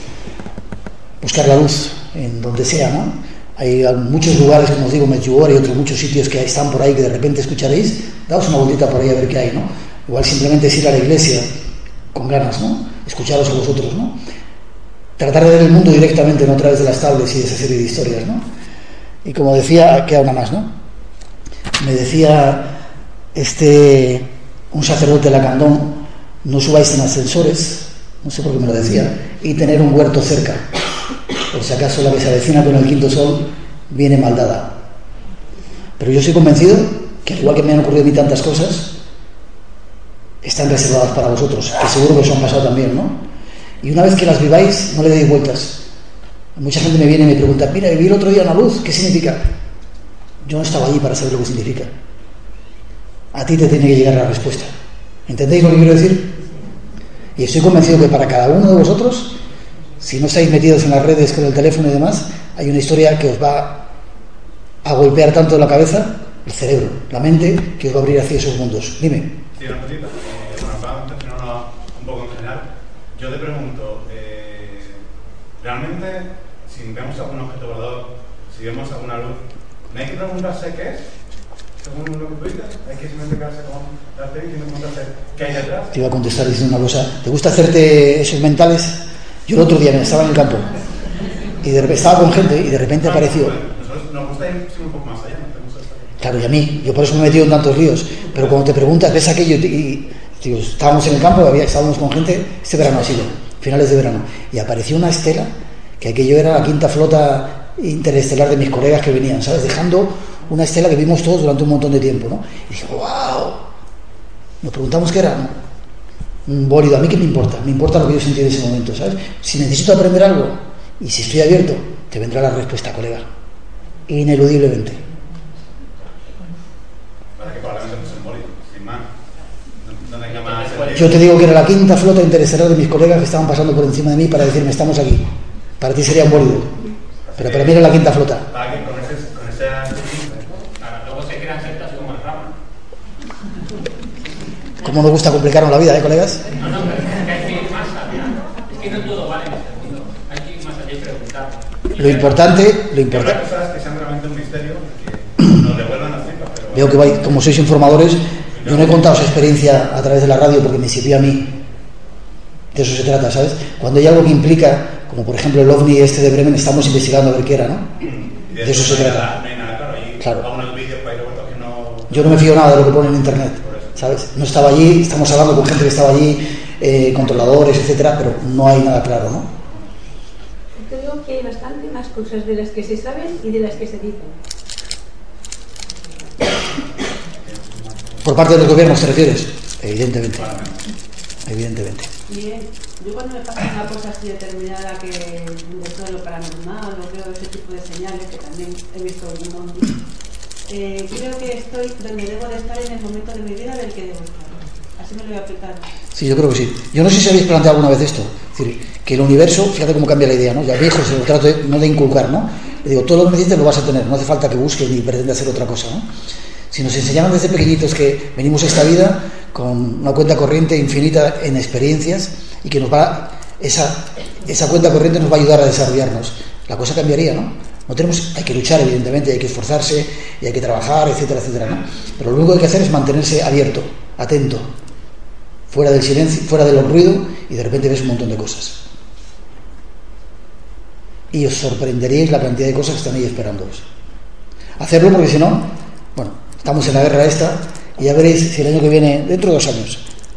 Buscar la luz en donde sea, ¿no? Hay muchos lugares, como os digo, Medjugorje y otros muchos sitios que están por ahí que de repente escucharéis. Daos una vueltita por ahí a ver qué hay, ¿no? Igual simplemente es ir a la iglesia con ganas, ¿no? Escucharos a vosotros, ¿no? Tratar de ver el mundo directamente, no a través de las tablets y de esa serie de historias, ¿no? Y como decía, queda una más, ¿no? Me decía este un sacerdote de Lacandón, no subáis en ascensores, no sé por qué me lo decía, y tener un huerto cerca, por si acaso la que se avecina con el quinto sol viene mal dada. Pero yo estoy convencido que, al igual que me han ocurrido a mí tantas cosas, están reservadas para vosotros, que seguro que os han pasado también, ¿no? Y una vez que las viváis, no le deis vueltas. Mucha gente me viene y me pregunta, mira, viví el otro día una luz, ¿qué significa? Yo no estaba allí para saber lo que significa. A ti te tiene que llegar la respuesta. ¿Entendéis lo que quiero decir? Y estoy convencido que para cada uno de vosotros, si no estáis metidos en las redes con el teléfono y demás, hay una historia que os va a golpear tanto la cabeza, el cerebro, la mente, que os va a abrir hacia esos mundos. Dime. Sí, una cosita. Eh, bueno, para mencionarlo un poco en general, yo te pregunto, eh, realmente, si vemos algún objeto volador, si vemos alguna luz, ¿no hay que preguntarse qué es? Según lo que tú dices, hay que simplemente quedarse con la tele y no preguntarse qué hay detrás. Te iba a contestar diciendo una cosa. ¿Te gusta hacerte esos mentales? Yo el otro día me estaba en el campo y de repente estaba con gente y de repente apareció. Nosotros nos gusta ir un poco más allá, ¿no? Claro, y a mí, yo por eso me he metido en tantos líos. Pero cuando te preguntas, ves aquello y, y digo, estábamos en el campo, había, estábamos con gente, este verano ha sido, finales de verano, y apareció una estela, que aquello era la quinta flota interestelar de mis colegas que venían, ¿sabes? Dejando una estela que vimos todos durante un montón de tiempo, ¿no? Y dije, wow. Nos preguntamos qué era, ¿no? Un bólido. A mí qué me importa, me importa lo que yo sentí en ese momento, ¿sabes? Si necesito aprender algo y si estoy abierto, te vendrá la respuesta, colega, ineludiblemente. Para que probablemente no sea un bólido, sin más. No, no tenga más. Yo te digo que era la quinta flota interestelar de mis colegas que estaban pasando por encima de mí para decirme, estamos aquí. Para ti sería un bólido, pero para mí era la quinta flota. Para que con ese, con ese claro, luego se crean sectas como el Rama. ¿Cómo me gusta complicarnos la vida, eh, colegas? No, no, pero es que hay que ir más allá. Es que no todo vale en este mundo. Hay que ir más allá y preguntar. Lo importante, lo importante. Otra cosa es que sean realmente un misterio, que nos devuelvan las cifras. Pero... Veo que vais, como sois informadores, yo no he contado esa experiencia a través de la radio porque me sirvió a mí. De eso se trata, ¿sabes? Cuando hay algo que implica, como por ejemplo el ovni este de Bremen, estamos investigando a ver qué era, ¿no? De, de eso se trata. No hay nada claro. Y claro. A unos vídeos para aeropuertos que no... Yo no me fío nada de lo que pone en internet, ¿sabes? No estaba allí, estamos hablando con gente que estaba allí, eh, controladores, etcétera, pero no hay nada claro, ¿no? Creo que hay bastante más cosas de las que se saben y de las que se dicen. ¿Por parte de los gobiernos te refieres? Evidentemente. Evidentemente. Bien, yo cuando me pasa una cosa así determinada que de todo lo paranormal o veo ese tipo de señales, que también he visto algún ovni, eh, creo que estoy donde debo de estar en el momento de mi vida del que debo estar. Así me lo voy a aplicar. Sí, yo creo que sí. Yo no sé si habéis planteado alguna vez esto. Es decir, que el universo, fíjate cómo cambia la idea, ¿no? Ya viejo, se lo trato de, no de inculcar, ¿no? Le digo, todo lo que necesites lo vas a tener, no hace falta que busques ni pretendas hacer otra cosa, ¿no? Si nos enseñaron desde pequeñitos que venimos a esta vida con una cuenta corriente infinita en experiencias y que nos va esa, esa cuenta corriente nos va a ayudar a desarrollarnos, la cosa cambiaría, ¿no? No tenemos, hay que luchar, evidentemente, hay que esforzarse y hay que trabajar, etcétera, etcétera, ¿no? Pero lo único que hay que hacer es mantenerse abierto, atento, fuera del silencio, fuera del ruido, y de repente ves un montón de cosas. y os sorprenderíais la cantidad de cosas que están ahí esperándoos. Hacerlo porque si no, bueno, estamos en la guerra esta y ya veréis si el año que viene, dentro de dos años,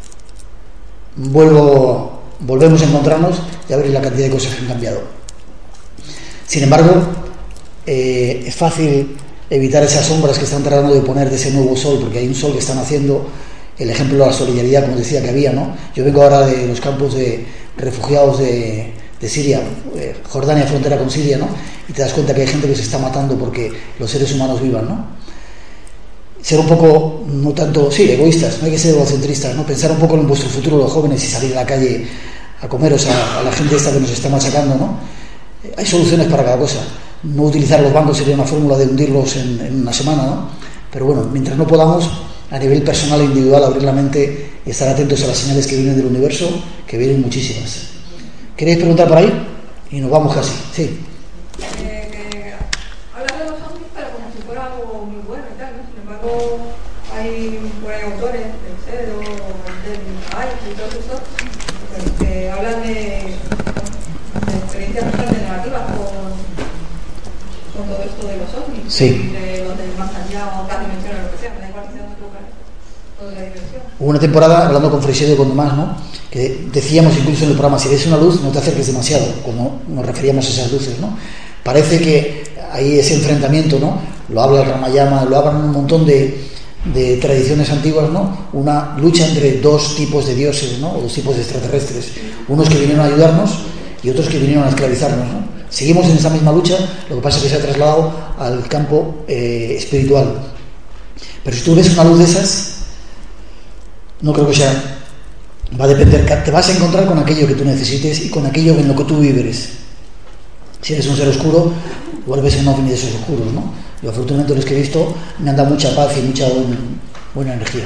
vuelvo, volvemos a encontrarnos, ya veréis la cantidad de cosas que han cambiado. Sin embargo, eh, es fácil evitar esas sombras que están tratando de poner de ese nuevo sol, porque hay un sol que están haciendo, el ejemplo de la solidaridad, como decía que había, ¿no? Yo vengo ahora de los campos de refugiados de, de Siria, eh, Jordania, frontera con Siria, ¿no? Y te das cuenta que hay gente que se está matando porque los seres humanos vivan, ¿no? Ser un poco, no tanto, sí, egoístas, no hay que ser egocentristas, ¿no? Pensar un poco en vuestro futuro, los jóvenes, y salir a la calle a comeros a, a la gente esta que nos está machacando, ¿no? Hay soluciones para cada cosa. No utilizar los bancos sería una fórmula de hundirlos en, en una semana, ¿no? Pero bueno, mientras no podamos, a nivel personal e individual, abrir la mente y estar atentos a las señales que vienen del universo, que vienen muchísimas. ¿Queréis preguntar por ahí? Y nos vamos casi. Sí. Eh, que hablas de los ovnis, pero como si fuera algo muy bueno y tal, ¿no? Sin embargo, hay, pues, autores del CEDO, del I C E y todos esos, pues, que hablan de, de experiencias bastante negativas con, con todo esto de los ovnis. Sí. De los del más allá o otras dimensiones, lo que sea, me da igual si es otro lugar, toda la dimensión. Hubo una temporada, hablando con Freixedo y con demás, ¿no? Que decíamos incluso en el programa, si ves una luz, no te acerques demasiado, como nos referíamos a esas luces, ¿no? Parece que hay ese enfrentamiento, ¿no? Lo habla el Ramayana, lo hablan un montón de, de tradiciones antiguas, ¿no? Una lucha entre dos tipos de dioses, ¿no? O dos tipos de extraterrestres, unos que vinieron a ayudarnos y otros que vinieron a esclavizarnos, ¿no? Seguimos en esa misma lucha, lo que pasa es que se ha trasladado al campo eh, espiritual. Pero si tú ves una luz de esas, no creo que sea... Va a depender, te vas a encontrar con aquello que tú necesites y con aquello en lo que tú vibres. Si eres un ser oscuro, vuelves en ovni de esos oscuros, ¿no? Yo afortunadamente los que he visto me han dado mucha paz y mucha buena, buena energía.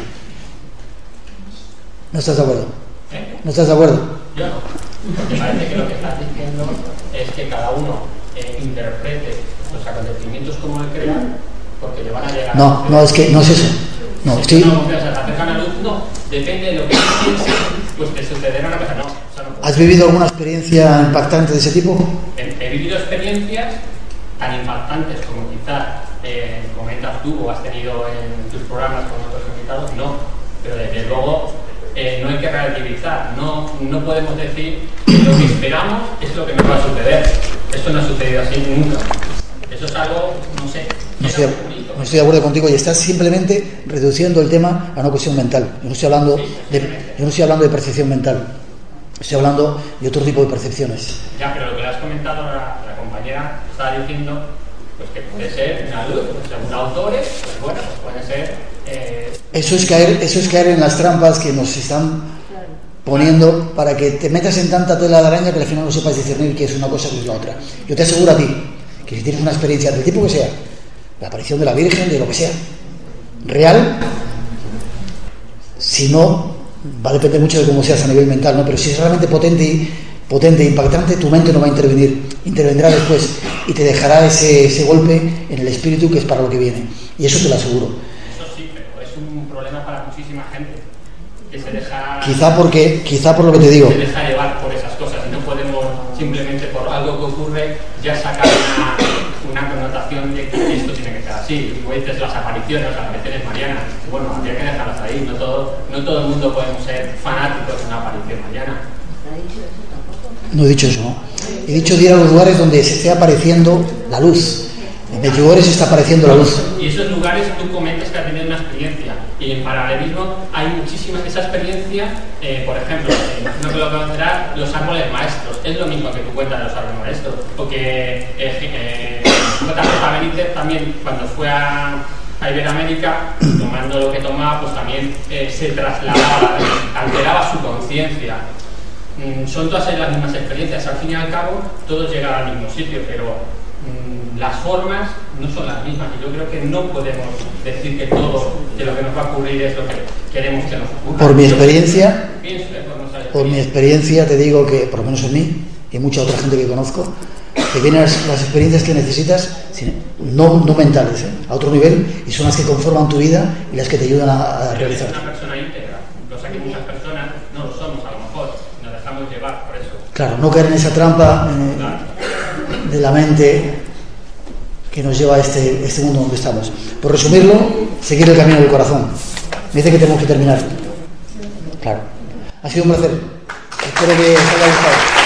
¿No estás de acuerdo? ¿Eh? ¿No estás de acuerdo? Yo no. Me parece que lo que estás diciendo es que cada uno eh, interprete los acontecimientos como él crea, porque le van a llegar. No, no, es que no es eso. No, si sí. no confías en la cercana luz, no. Depende de lo que tú pienses, pues te sucederá una cosa. No, eso no. ¿Has vivido alguna experiencia impactante de ese tipo? He, he vivido experiencias tan impactantes como quizás eh, comentas tú o has tenido en tus programas con otros invitados, no. Pero desde luego eh, no hay que relativizar. No, no podemos decir que lo que esperamos es lo que nos va a suceder. Esto no ha sucedido así nunca. Eso es algo, no sé. No estoy, no estoy de acuerdo contigo y estás simplemente reduciendo el tema a una cuestión mental. Yo no estoy hablando de, yo no estoy hablando de percepción mental. Estoy hablando de otro tipo de percepciones. Ya, pero lo que le has comentado la, la compañera estaba diciendo, pues que puede ser una luz, pues según autores, pues bueno, pues puede ser. Eh... Eso es caer, eso es caer en las trampas que nos están poniendo para que te metas en tanta tela de araña que al final no sepas discernir qué es una cosa y qué es la otra. Yo te aseguro a ti que si tienes una experiencia del tipo que sea, la aparición de la Virgen, de lo que sea, real, si no, va a depender mucho de cómo seas a nivel mental, ¿no? Pero si es realmente potente y potente e impactante, tu mente no va a intervenir, intervendrá después y te dejará ese, ese golpe en el espíritu que es para lo que viene. Y eso te lo aseguro. Eso sí, pero es un problema para muchísima gente que se deja... Quizá porque, quizá por lo que te digo. Se deja llevar por esas cosas y no podemos simplemente por algo que ocurre ya sacar una, una connotación de que esto tiene que ser así. Y como dices, las apariciones, las apariciones marianas, bueno, habría que dejarlas ahí. No todo, no todo el mundo podemos ser fanáticos de una aparición mariana. No he dicho eso, ¿no? He dicho de ir a los lugares donde se esté apareciendo la luz. En Medjugorje se está apareciendo la luz. Y esos lugares tú comentas que has tenido una experiencia. Y en paralelismo hay muchísimas de esa experiencia. Eh, por ejemplo, eh, imagino que lo conocerás, los árboles maestros. Es lo mismo que tú cuentas de los árboles maestros. Porque eh, eh, J J Benítez también, cuando fue a, a Iberoamérica, tomando lo que tomaba, pues también eh, se trasladaba, alteraba su conciencia. Mm, son todas las mismas experiencias. Al fin y al cabo, todos llegan al mismo sitio, pero las formas no son las mismas y yo creo que no podemos decir que todo de lo que nos va a ocurrir es lo que queremos que nos ocurra. Por mi experiencia, pienso que por, por mi experiencia te digo que, por lo menos en mí y mucha otra gente que conozco, que vienen las, las experiencias que necesitas, no, no mentales, ¿eh? A otro nivel, y son las que conforman tu vida y las que te ayudan a, a realizar. Es una persona íntegra, cosa que muchas personas no lo somos a lo mejor, nos dejamos llevar por eso. Claro, no caer en esa trampa. Eh, claro. de la mente que nos lleva a este, este mundo donde estamos. Por resumirlo, seguir el camino del corazón. Me dice que tenemos que terminar. Claro. Ha sido un placer. Espero que os haya gustado.